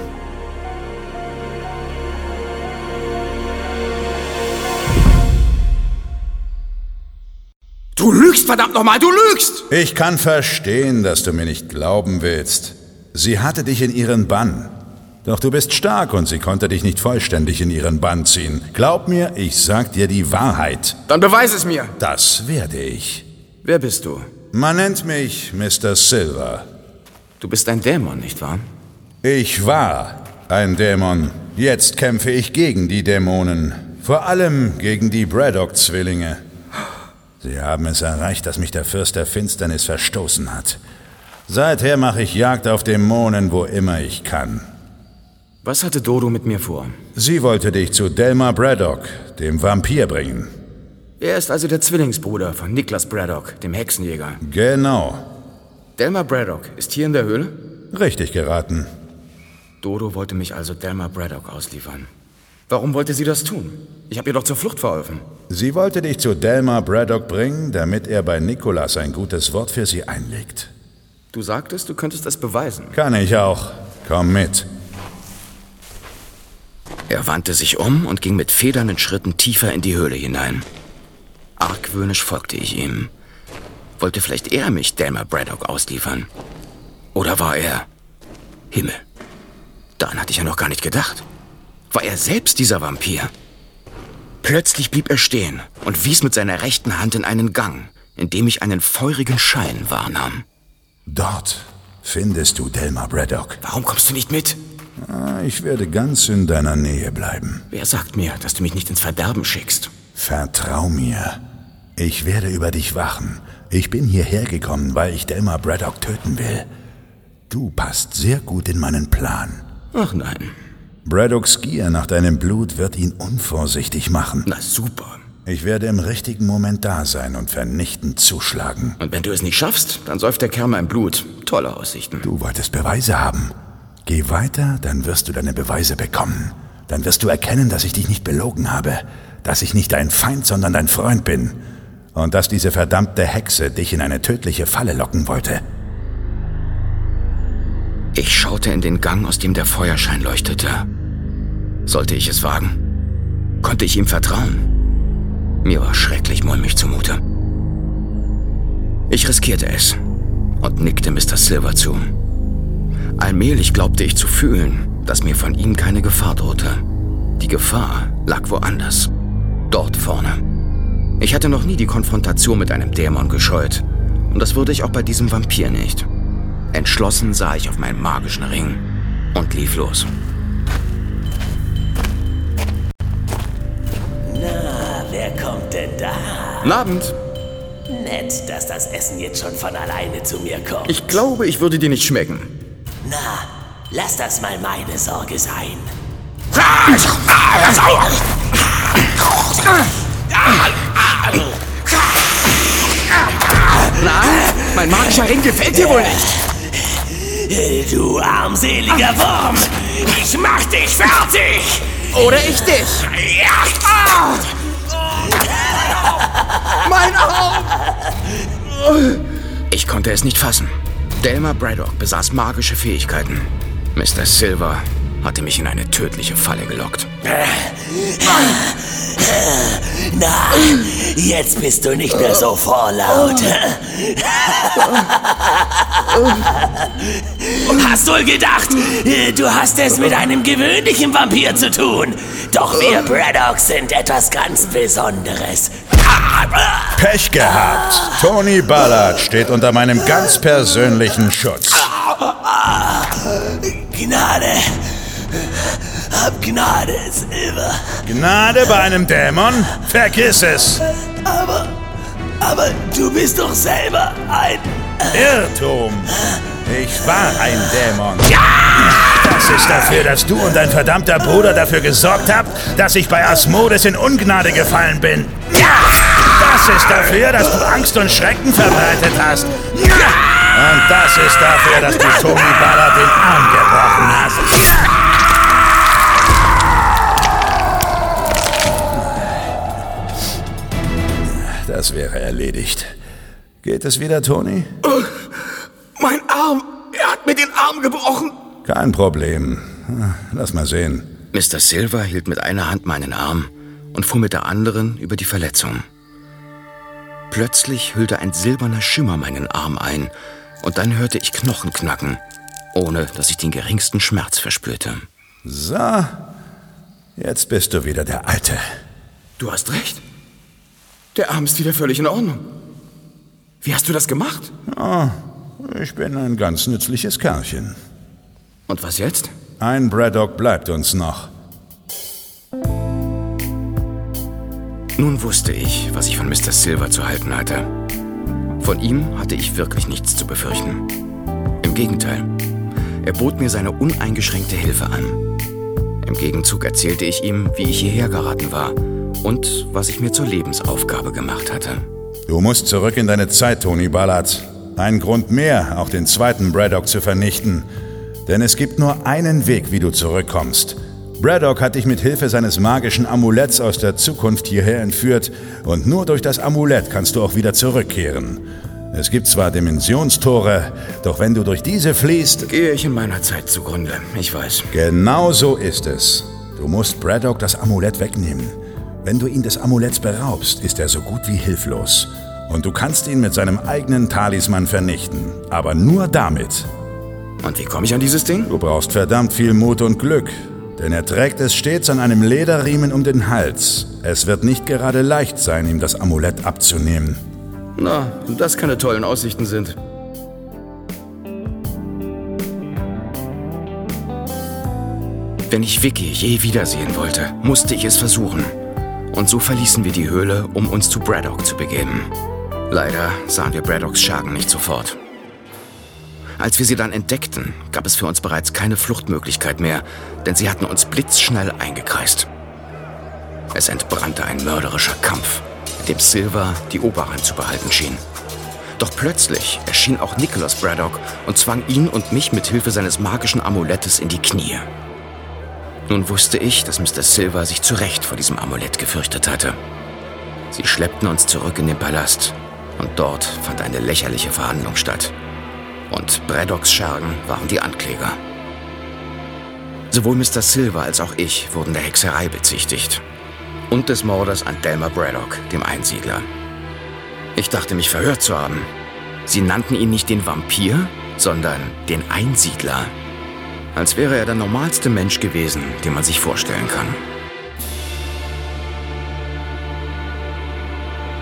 Du lügst, verdammt nochmal, du lügst! Ich kann verstehen, dass du mir nicht glauben willst. Sie hatte dich in ihren Bann. Doch du bist stark und sie konnte dich nicht vollständig in ihren Bann ziehen. Glaub mir, ich sag dir die Wahrheit. Dann beweis es mir. Das werde ich. Wer bist du? Man nennt mich Mister Silver. Du bist ein Dämon, nicht wahr? Ich war ein Dämon. Jetzt kämpfe ich gegen die Dämonen. Vor allem gegen die Braddock-Zwillinge. Sie haben es erreicht, dass mich der Fürst der Finsternis verstoßen hat. Seither mache ich Jagd auf Dämonen, wo immer ich kann. Was hatte Dodo mit mir vor? Sie wollte dich zu Delmar Braddock, dem Vampir, bringen. Er ist also der Zwillingsbruder von Niklas Braddock, dem Hexenjäger. Genau. Delmar Braddock ist hier in der Höhle? Richtig geraten. Dodo wollte mich also Delmar Braddock ausliefern. Warum wollte sie das tun? Ich habe ihr doch zur Flucht verholfen. Sie wollte dich zu Delmar Braddock bringen, damit er bei Nikolas ein gutes Wort für sie einlegt. Du sagtest, du könntest es beweisen. Kann ich auch. Komm mit. Er wandte sich um und ging mit federnden Schritten tiefer in die Höhle hinein. Argwöhnisch folgte ich ihm. Wollte vielleicht er mich Delmar Braddock ausliefern? Oder war er... Himmel, daran hatte ich ja noch gar nicht gedacht. War er selbst dieser Vampir? Plötzlich blieb er stehen und wies mit seiner rechten Hand in einen Gang, in dem ich einen feurigen Schein wahrnahm. Dort findest du Delmar Braddock. Warum kommst du nicht mit? Ich werde ganz in deiner Nähe bleiben. Wer sagt mir, dass du mich nicht ins Verderben schickst? Vertrau mir. Ich werde über dich wachen. Ich bin hierher gekommen, weil ich Delmar Braddock töten will. Du passt sehr gut in meinen Plan. Ach nein. Braddocks Gier nach deinem Blut wird ihn unvorsichtig machen. Na super. Ich werde im richtigen Moment da sein und vernichtend zuschlagen. Und wenn du es nicht schaffst, dann säuft der Kerl mein Blut. Tolle Aussichten. Du wolltest Beweise haben. Geh weiter, dann wirst du deine Beweise bekommen. Dann wirst du erkennen, dass ich dich nicht belogen habe. Dass ich nicht dein Feind, sondern dein Freund bin. Und dass diese verdammte Hexe dich in eine tödliche Falle locken wollte. Ich schaute in den Gang, aus dem der Feuerschein leuchtete. Sollte ich es wagen? Konnte ich ihm vertrauen? Mir war schrecklich mulmig zumute. Ich riskierte es und nickte Mister Silver zu. Allmählich glaubte ich zu fühlen, dass mir von ihm keine Gefahr drohte. Die Gefahr lag woanders. Dort vorne. Ich hatte noch nie die Konfrontation mit einem Dämon gescheut. Und das würde ich auch bei diesem Vampir nicht. Entschlossen sah ich auf meinen magischen Ring und lief los. Na, wer kommt denn da? Guten Abend. Nett, dass das Essen jetzt schon von alleine zu mir kommt. Ich glaube, ich würde dir nicht schmecken. Na, lass das mal meine Sorge sein. Na, mein magischer Ring gefällt dir wohl nicht. Du armseliger Wurm! Ich mach dich fertig! Oder ich dich! Ja! Mein Arm! Ich konnte es nicht fassen. Delmar Braddock besaß magische Fähigkeiten. Mister Silver hatte mich in eine tödliche Falle gelockt. Na, jetzt bist du nicht mehr so vorlaut. Hast wohl gedacht, du hast es mit einem gewöhnlichen Vampir zu tun. Doch wir Braddocks sind etwas ganz Besonderes. Pech gehabt. Tony Ballard steht unter meinem ganz persönlichen Schutz. Gnade. Hab Gnade, Silver. Gnade bei einem Dämon? Vergiss es. Aber, aber du bist doch selber ein... Irrtum. Ich war ein Dämon. Das ist dafür, dass du und dein verdammter Bruder dafür gesorgt habt, dass ich bei Asmodes in Ungnade gefallen bin. Das ist dafür, dass du Angst und Schrecken verbreitet hast. Und das ist dafür, dass du Tony Ballard den Arm gebrochen hast. Das wäre erledigt. Geht es wieder, Tony? Oh, mein Arm! Er hat mir den Arm gebrochen! Kein Problem. Lass mal sehen. Mister Silver hielt mit einer Hand meinen Arm und fuhr mit der anderen über die Verletzung. Plötzlich hüllte ein silberner Schimmer meinen Arm ein und dann hörte ich Knochen knacken, ohne dass ich den geringsten Schmerz verspürte. So, jetzt bist du wieder der Alte. Du hast recht. Der Arm ist wieder völlig in Ordnung. Wie hast du das gemacht? Oh, ich bin ein ganz nützliches Kerlchen. Und was jetzt? Ein Braddock bleibt uns noch. Nun wusste ich, was ich von Mister Silver zu halten hatte. Von ihm hatte ich wirklich nichts zu befürchten. Im Gegenteil, er bot mir seine uneingeschränkte Hilfe an. Im Gegenzug erzählte ich ihm, wie ich hierher geraten war und was ich mir zur Lebensaufgabe gemacht hatte. Du musst zurück in deine Zeit, Tony Ballard. Ein Grund mehr, auch den zweiten Braddock zu vernichten. Denn es gibt nur einen Weg, wie du zurückkommst. Braddock hat dich mit Hilfe seines magischen Amuletts aus der Zukunft hierher entführt und nur durch das Amulett kannst du auch wieder zurückkehren. Es gibt zwar Dimensionstore, doch wenn du durch diese fließt... Gehe ich in meiner Zeit zugrunde, ich weiß. Genau so ist es. Du musst Braddock das Amulett wegnehmen. Wenn du ihn des Amuletts beraubst, ist er so gut wie hilflos. Und du kannst ihn mit seinem eigenen Talisman vernichten. Aber nur damit. Und wie komme ich an dieses Ding? Du brauchst verdammt viel Mut und Glück. Denn er trägt es stets an einem Lederriemen um den Hals. Es wird nicht gerade leicht sein, ihm das Amulett abzunehmen. Na, das keine tollen Aussichten sind. Wenn ich Vicky je wiedersehen wollte, musste ich es versuchen. Und so verließen wir die Höhle, um uns zu Braddock zu begeben. Leider sahen wir Braddocks Schergen nicht sofort. Als wir sie dann entdeckten, gab es für uns bereits keine Fluchtmöglichkeit mehr, denn sie hatten uns blitzschnell eingekreist. Es entbrannte ein mörderischer Kampf, in dem Silver die Oberhand zu behalten schien. Doch plötzlich erschien auch Nicholas Braddock und zwang ihn und mich mit Hilfe seines magischen Amulettes in die Knie. Nun wusste ich, dass Mister Silver sich zu Recht vor diesem Amulett gefürchtet hatte. Sie schleppten uns zurück in den Palast und dort fand eine lächerliche Verhandlung statt. Und Braddocks Schergen waren die Ankläger. Sowohl Mister Silver als auch ich wurden der Hexerei bezichtigt. Und des Mordes an Delmar Braddock, dem Einsiedler. Ich dachte, mich verhört zu haben. Sie nannten ihn nicht den Vampir, sondern den Einsiedler. Als wäre er der normalste Mensch gewesen, den man sich vorstellen kann.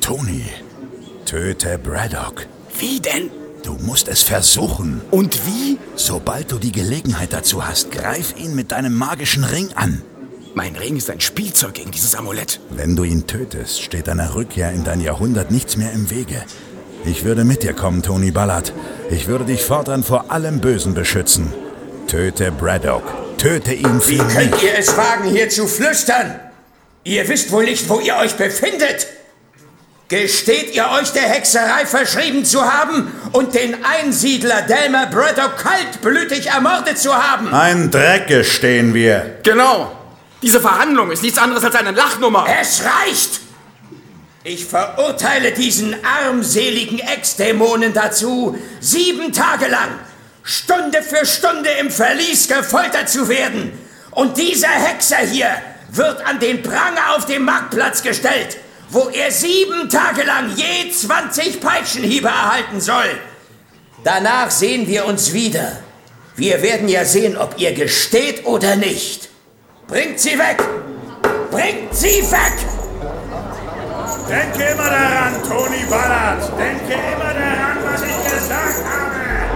Tony, töte Braddock. Wie denn? Du musst es versuchen. Und wie? Sobald du die Gelegenheit dazu hast, greif ihn mit deinem magischen Ring an. Mein Ring ist ein Spielzeug gegen dieses Amulett. Wenn du ihn tötest, steht deiner Rückkehr in dein Jahrhundert nichts mehr im Wege. Ich würde mit dir kommen, Tony Ballard. Ich würde dich fortan vor allem Bösen beschützen. Töte Braddock. Töte ihn für Wie mich. könnt ihr es wagen, hier zu flüstern? Ihr wisst wohl nicht, wo ihr euch befindet. Gesteht ihr euch der Hexerei verschrieben zu haben und den Einsiedler Delmer Braddock kaltblütig ermordet zu haben? Ein Dreck gestehen wir. Genau. Diese Verhandlung ist nichts anderes als eine Lachnummer. Es reicht! Ich verurteile diesen armseligen Ex-Dämonen dazu, sieben Tage lang, Stunde für Stunde im Verlies gefoltert zu werden. Und dieser Hexer hier wird an den Pranger auf dem Marktplatz gestellt, wo er sieben Tage lang je zwanzig Peitschenhiebe erhalten soll. Danach sehen wir uns wieder. Wir werden ja sehen, ob ihr gesteht oder nicht. Bringt sie weg! Bringt sie weg! Denke immer daran, Tony Ballard. Denke immer daran, was ich gesagt habe.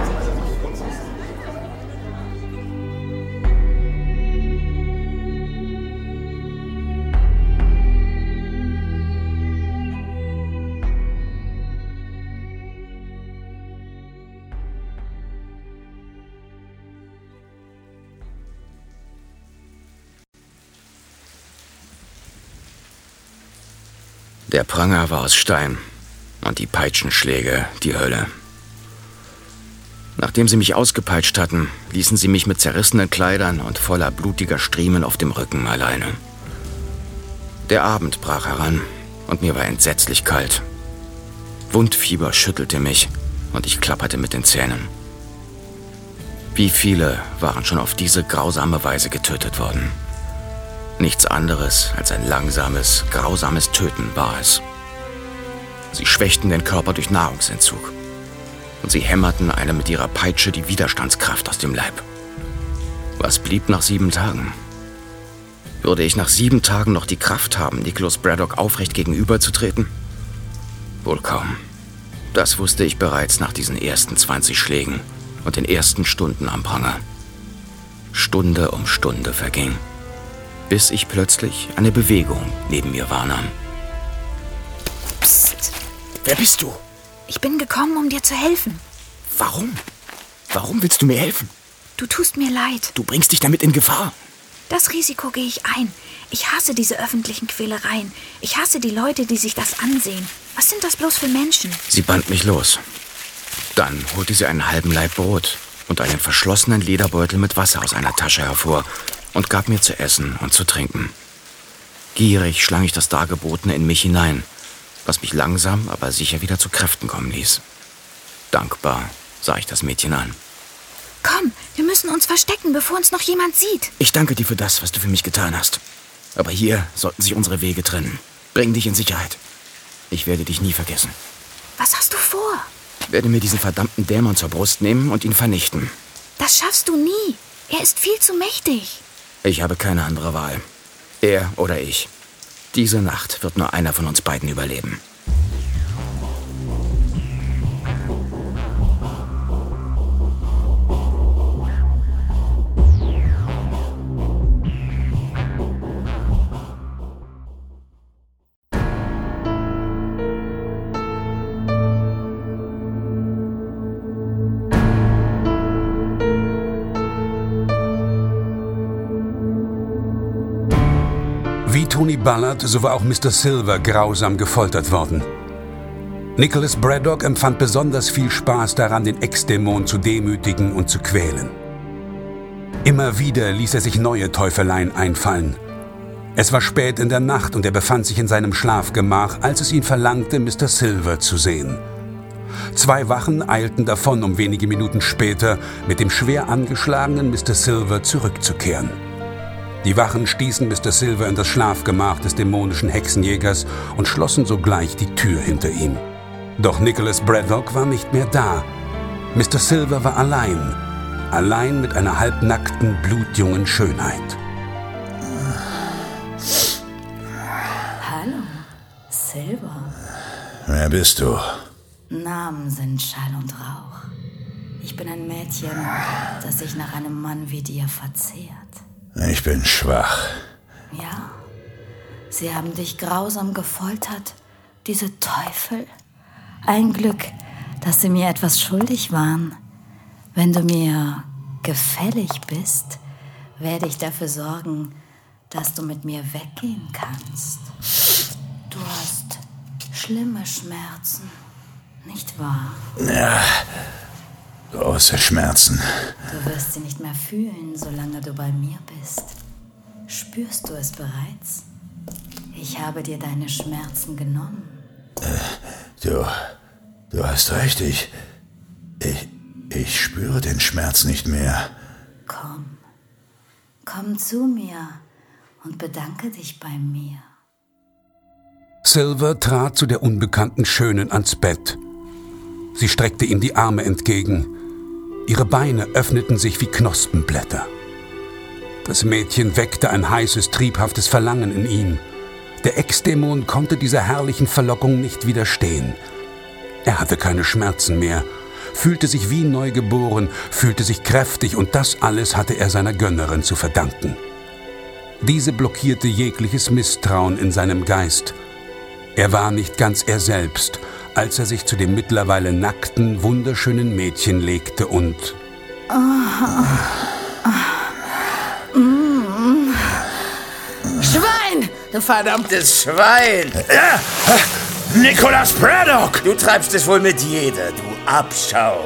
Der Pranger war aus Stein und die Peitschenschläge die Hölle. Nachdem sie mich ausgepeitscht hatten, ließen sie mich mit zerrissenen Kleidern und voller blutiger Striemen auf dem Rücken alleine. Der Abend brach heran und mir war entsetzlich kalt. Wundfieber schüttelte mich und ich klapperte mit den Zähnen. Wie viele waren schon auf diese grausame Weise getötet worden? Nichts anderes als ein langsames, grausames Töten war es. Sie schwächten den Körper durch Nahrungsentzug. Und sie hämmerten einem mit ihrer Peitsche die Widerstandskraft aus dem Leib. Was blieb nach sieben Tagen? Würde ich nach sieben Tagen noch die Kraft haben, Nicholas Braddock aufrecht gegenüberzutreten? Wohl kaum. Das wusste ich bereits nach diesen ersten zwanzig Schlägen und den ersten Stunden am Pranger. Stunde um Stunde verging, bis ich plötzlich eine Bewegung neben mir wahrnahm. Psst. Wer bist du? Ich bin gekommen, um dir zu helfen. Warum? Warum willst du mir helfen? Du tust mir leid. Du bringst dich damit in Gefahr. Das Risiko gehe ich ein. Ich hasse diese öffentlichen Quälereien. Ich hasse die Leute, die sich das ansehen. Was sind das bloß für Menschen? Sie band mich los. Dann holte sie einen halben Laib Brot und einen verschlossenen Lederbeutel mit Wasser aus einer Tasche hervor und gab mir zu essen und zu trinken. Gierig schlang ich das Dargebotene in mich hinein, was mich langsam, aber sicher wieder zu Kräften kommen ließ. Dankbar sah ich das Mädchen an. Komm, wir müssen uns verstecken, bevor uns noch jemand sieht. Ich danke dir für das, was du für mich getan hast. Aber hier sollten sich unsere Wege trennen. Bring dich in Sicherheit. Ich werde dich nie vergessen. Was hast du vor? Ich werde mir diesen verdammten Dämon zur Brust nehmen und ihn vernichten. Das schaffst du nie. Er ist viel zu mächtig. Ich habe keine andere Wahl. Er oder ich. Diese Nacht wird nur einer von uns beiden überleben. Wie Tony Ballard, so war auch Mister Silver grausam gefoltert worden. Nicholas Braddock empfand besonders viel Spaß daran, den Ex-Dämon zu demütigen und zu quälen. Immer wieder ließ er sich neue Teufeleien einfallen. Es war spät in der Nacht und er befand sich in seinem Schlafgemach, als es ihn verlangte, Mister Silver zu sehen. Zwei Wachen eilten davon, um wenige Minuten später mit dem schwer angeschlagenen Mister Silver zurückzukehren. Die Wachen stießen Mister Silver in das Schlafgemach des dämonischen Hexenjägers und schlossen sogleich die Tür hinter ihm. Doch Nicholas Braddock war nicht mehr da. Mister Silver war allein, allein mit einer halbnackten, blutjungen Schönheit. Hallo, Silver. Wer bist du? Namen sind Schall und Rauch. Ich bin ein Mädchen, das sich nach einem Mann wie dir verzehrt. Ich bin schwach. Ja, sie haben dich grausam gefoltert, diese Teufel. Ein Glück, dass sie mir etwas schuldig waren. Wenn du mir gefällig bist, werde ich dafür sorgen, dass du mit mir weggehen kannst. Du hast schlimme Schmerzen, nicht wahr? Ja, große Schmerzen. Du wirst sie nicht mehr fühlen, solange du bei mir bist. Spürst du es bereits? Ich habe dir deine Schmerzen genommen. Äh, du, du hast recht, ich, ich, ich spüre den Schmerz nicht mehr. Komm, komm zu mir und bedanke dich bei mir. Silver trat zu der unbekannten Schönen ans Bett. Sie streckte ihm die Arme entgegen. Ihre Beine öffneten sich wie Knospenblätter. Das Mädchen weckte ein heißes, triebhaftes Verlangen in ihm. Der Ex-Dämon konnte dieser herrlichen Verlockung nicht widerstehen. Er hatte keine Schmerzen mehr, fühlte sich wie neugeboren, fühlte sich kräftig und das alles hatte er seiner Gönnerin zu verdanken. Diese blockierte jegliches Misstrauen in seinem Geist. Er war nicht ganz er selbst, als er sich zu dem mittlerweile nackten, wunderschönen Mädchen legte und... Ah. Ah. Mm. Schwein! Du verdammtes Schwein! Ja. Nicholas Braddock! Du treibst es wohl mit jeder, du Abschaum.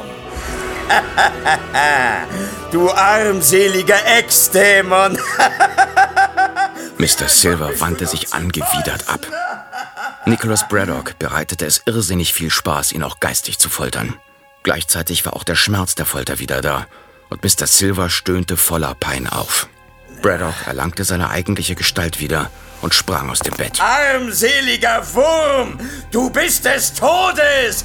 Du armseliger Ex-Dämon. Mister Silver wandte sich angewidert ab. Nicholas Braddock bereitete es irrsinnig viel Spaß, ihn auch geistig zu foltern. Gleichzeitig war auch der Schmerz der Folter wieder da und Mister Silver stöhnte voller Pein auf. Braddock erlangte seine eigentliche Gestalt wieder und sprang aus dem Bett. Armseliger Wurm! Du bist des Todes!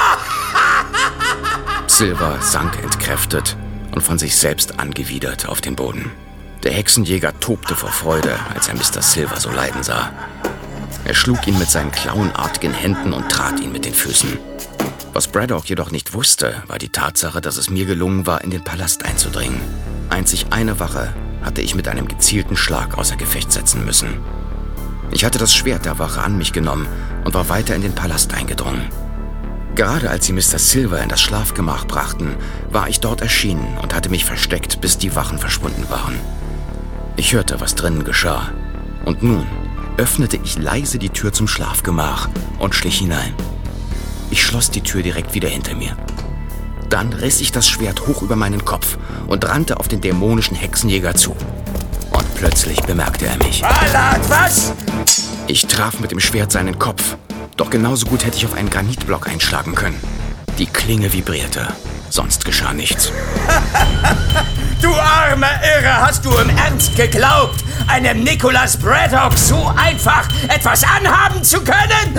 Silver sank entkräftet und von sich selbst angewidert auf den Boden. Der Hexenjäger tobte vor Freude, als er Mister Silver so leiden sah. Er schlug ihn mit seinen klauenartigen Händen und trat ihn mit den Füßen. Was Braddock jedoch nicht wusste, war die Tatsache, dass es mir gelungen war, in den Palast einzudringen. Einzig eine Wache hatte ich mit einem gezielten Schlag außer Gefecht setzen müssen. Ich hatte das Schwert der Wache an mich genommen und war weiter in den Palast eingedrungen. Gerade als sie Mister Silver in das Schlafgemach brachten, war ich dort erschienen und hatte mich versteckt, bis die Wachen verschwunden waren. Ich hörte, was drinnen geschah. Und nun öffnete ich leise die Tür zum Schlafgemach und schlich hinein. Ich schloss die Tür direkt wieder hinter mir. Dann riss ich das Schwert hoch über meinen Kopf und rannte auf den dämonischen Hexenjäger zu. Und plötzlich bemerkte er mich. Ballard, was? Ich traf mit dem Schwert seinen Kopf. Doch genauso gut hätte ich auf einen Granitblock einschlagen können. Die Klinge vibrierte. Sonst geschah nichts. Du armer Irrer, hast du im Ernst geglaubt, einem Nicholas Braddock so einfach etwas anhaben zu können?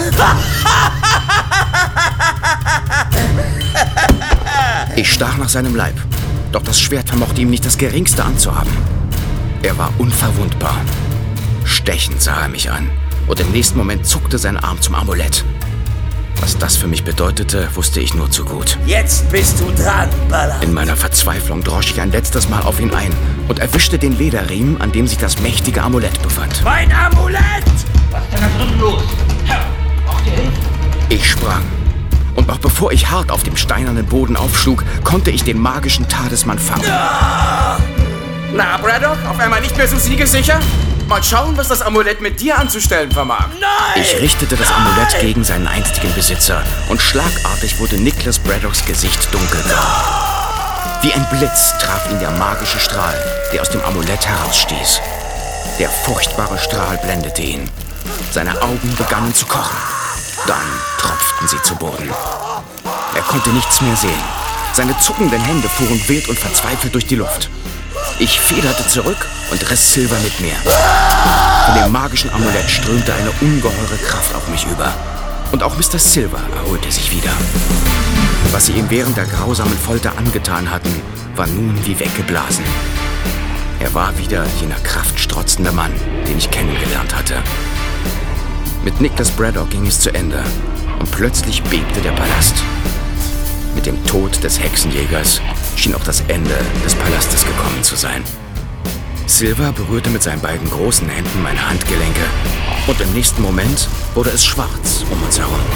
Ich stach nach seinem Leib, doch das Schwert vermochte ihm nicht das Geringste anzuhaben. Er war unverwundbar. Stechend sah er mich an und im nächsten Moment zuckte sein Arm zum Amulett. Was das für mich bedeutete, wusste ich nur zu gut. Jetzt bist du dran, Ballard. In meiner Verzweiflung drosch ich ein letztes Mal auf ihn ein und erwischte den Lederriemen, an dem sich das mächtige Amulett befand. Mein Amulett! Was ist denn da drüben los? Herr, braucht ihr Hilfe? Ich sprang. Und noch bevor ich hart auf dem steinernen Boden aufschlug, konnte ich den magischen Talisman fangen. Ah! Na, Braddock, auf einmal nicht mehr so siegesicher? Mal schauen, was das Amulett mit dir anzustellen vermag. Nein! Ich richtete das Amulett Nein! gegen seinen einstigen Besitzer und schlagartig wurde Nicholas Braddocks Gesicht dunkelgrau. Wie ein Blitz traf ihn der magische Strahl, der aus dem Amulett herausstieß. Der furchtbare Strahl blendete ihn. Seine Augen begannen zu kochen. Dann tropften sie zu Boden. Er konnte nichts mehr sehen. Seine zuckenden Hände fuhren wild und verzweifelt durch die Luft. Ich federte zurück und riss Silver mit mir. Von dem magischen Amulett strömte eine ungeheure Kraft auf mich über. Und auch Mister Silver erholte sich wieder. Was sie ihm während der grausamen Folter angetan hatten, war nun wie weggeblasen. Er war wieder jener kraftstrotzende Mann, den ich kennengelernt hatte. Mit Nicholas Braddock ging es zu Ende. und plötzlich bebte der Palast. Mit dem Tod des Hexenjägers schien auch das Ende des Palastes gekommen zu sein. Silva berührte mit seinen beiden großen Händen meine Handgelenke und im nächsten Moment wurde es schwarz um uns herum.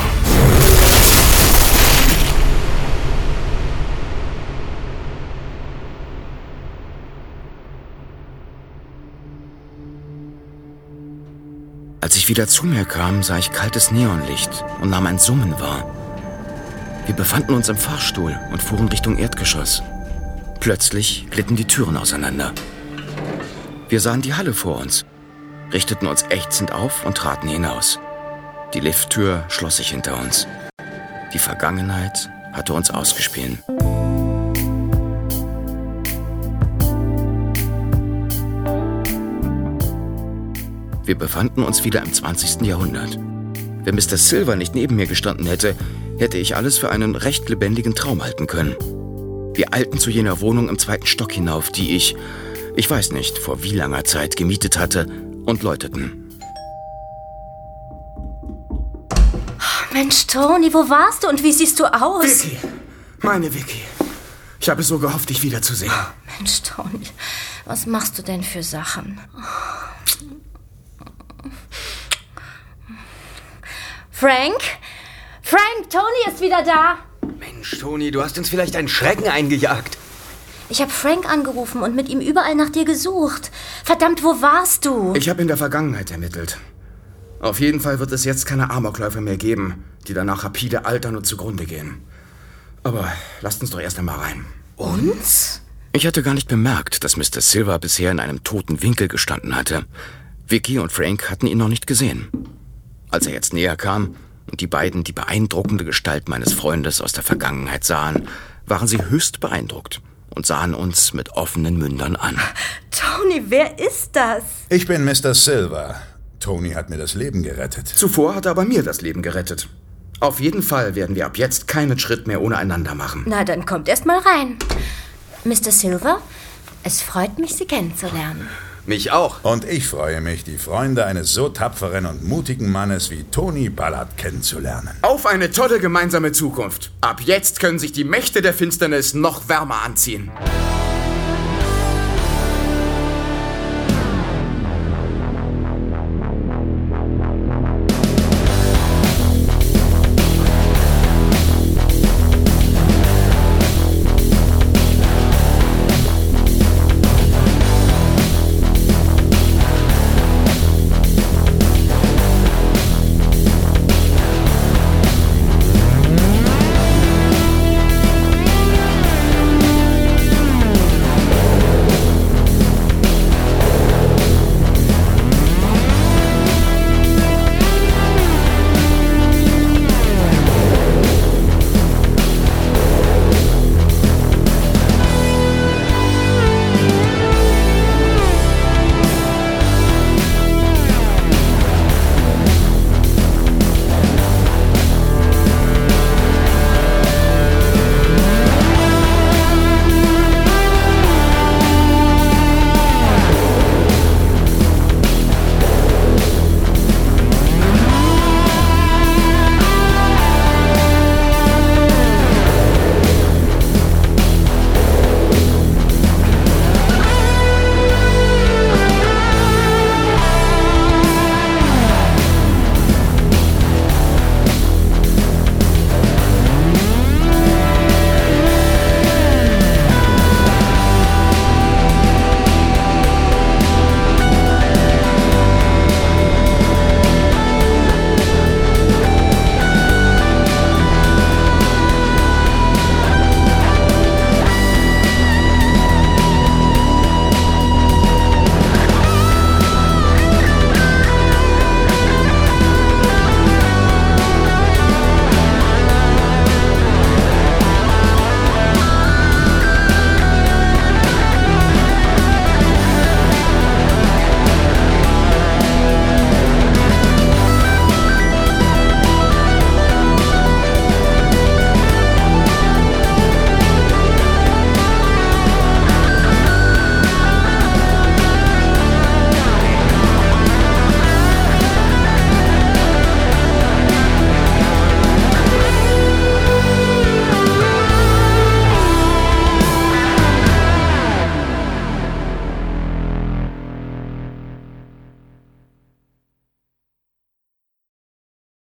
Als ich wieder zu mir kam, sah ich kaltes Neonlicht und nahm ein Summen wahr. Wir befanden uns im Fahrstuhl und fuhren Richtung Erdgeschoss. Plötzlich glitten die Türen auseinander. Wir sahen die Halle vor uns, richteten uns ächzend auf und traten hinaus. Die Lifttür schloss sich hinter uns. Die Vergangenheit hatte uns ausgespielt. Wir befanden uns wieder im zwanzigsten Jahrhundert. Wenn Mister Silver nicht neben mir gestanden hätte, hätte ich alles für einen recht lebendigen Traum halten können. Wir eilten zu jener Wohnung im zweiten Stock hinauf, die ich, ich weiß nicht, vor wie langer Zeit gemietet hatte, und läuteten. Mensch, Tony, wo warst du und wie siehst du aus? Vicky, meine Vicky. Ich habe so gehofft, dich wiederzusehen. Mensch, Tony, was machst du denn für Sachen? Frank? Frank, Tony ist wieder da. Mensch, Tony, du hast uns vielleicht einen Schrecken eingejagt. Ich habe Frank angerufen und mit ihm überall nach dir gesucht. Verdammt, wo warst du? Ich habe in der Vergangenheit ermittelt. Auf jeden Fall wird es jetzt keine Amokläufer mehr geben, die danach rapide altern und zugrunde gehen. Aber lasst uns doch erst einmal rein. Uns? Ich hatte gar nicht bemerkt, dass Mister Silver bisher in einem toten Winkel gestanden hatte. Vicky und Frank hatten ihn noch nicht gesehen. Als er jetzt näher kam und die beiden die beeindruckende Gestalt meines Freundes aus der Vergangenheit sahen, waren sie höchst beeindruckt und sahen uns mit offenen Mündern an. Tony, wer ist das? Ich bin Mister Silver. Tony hat mir das Leben gerettet. Zuvor hat er aber mir das Leben gerettet. Auf jeden Fall werden wir ab jetzt keinen Schritt mehr ohne einander machen. Na, dann kommt erst mal rein. Mister Silver, es freut mich, Sie kennenzulernen. Mich auch. Und ich freue mich, die Freunde eines so tapferen und mutigen Mannes wie Tony Ballard kennenzulernen. Auf eine tolle gemeinsame Zukunft. Ab jetzt können sich die Mächte der Finsternis noch wärmer anziehen.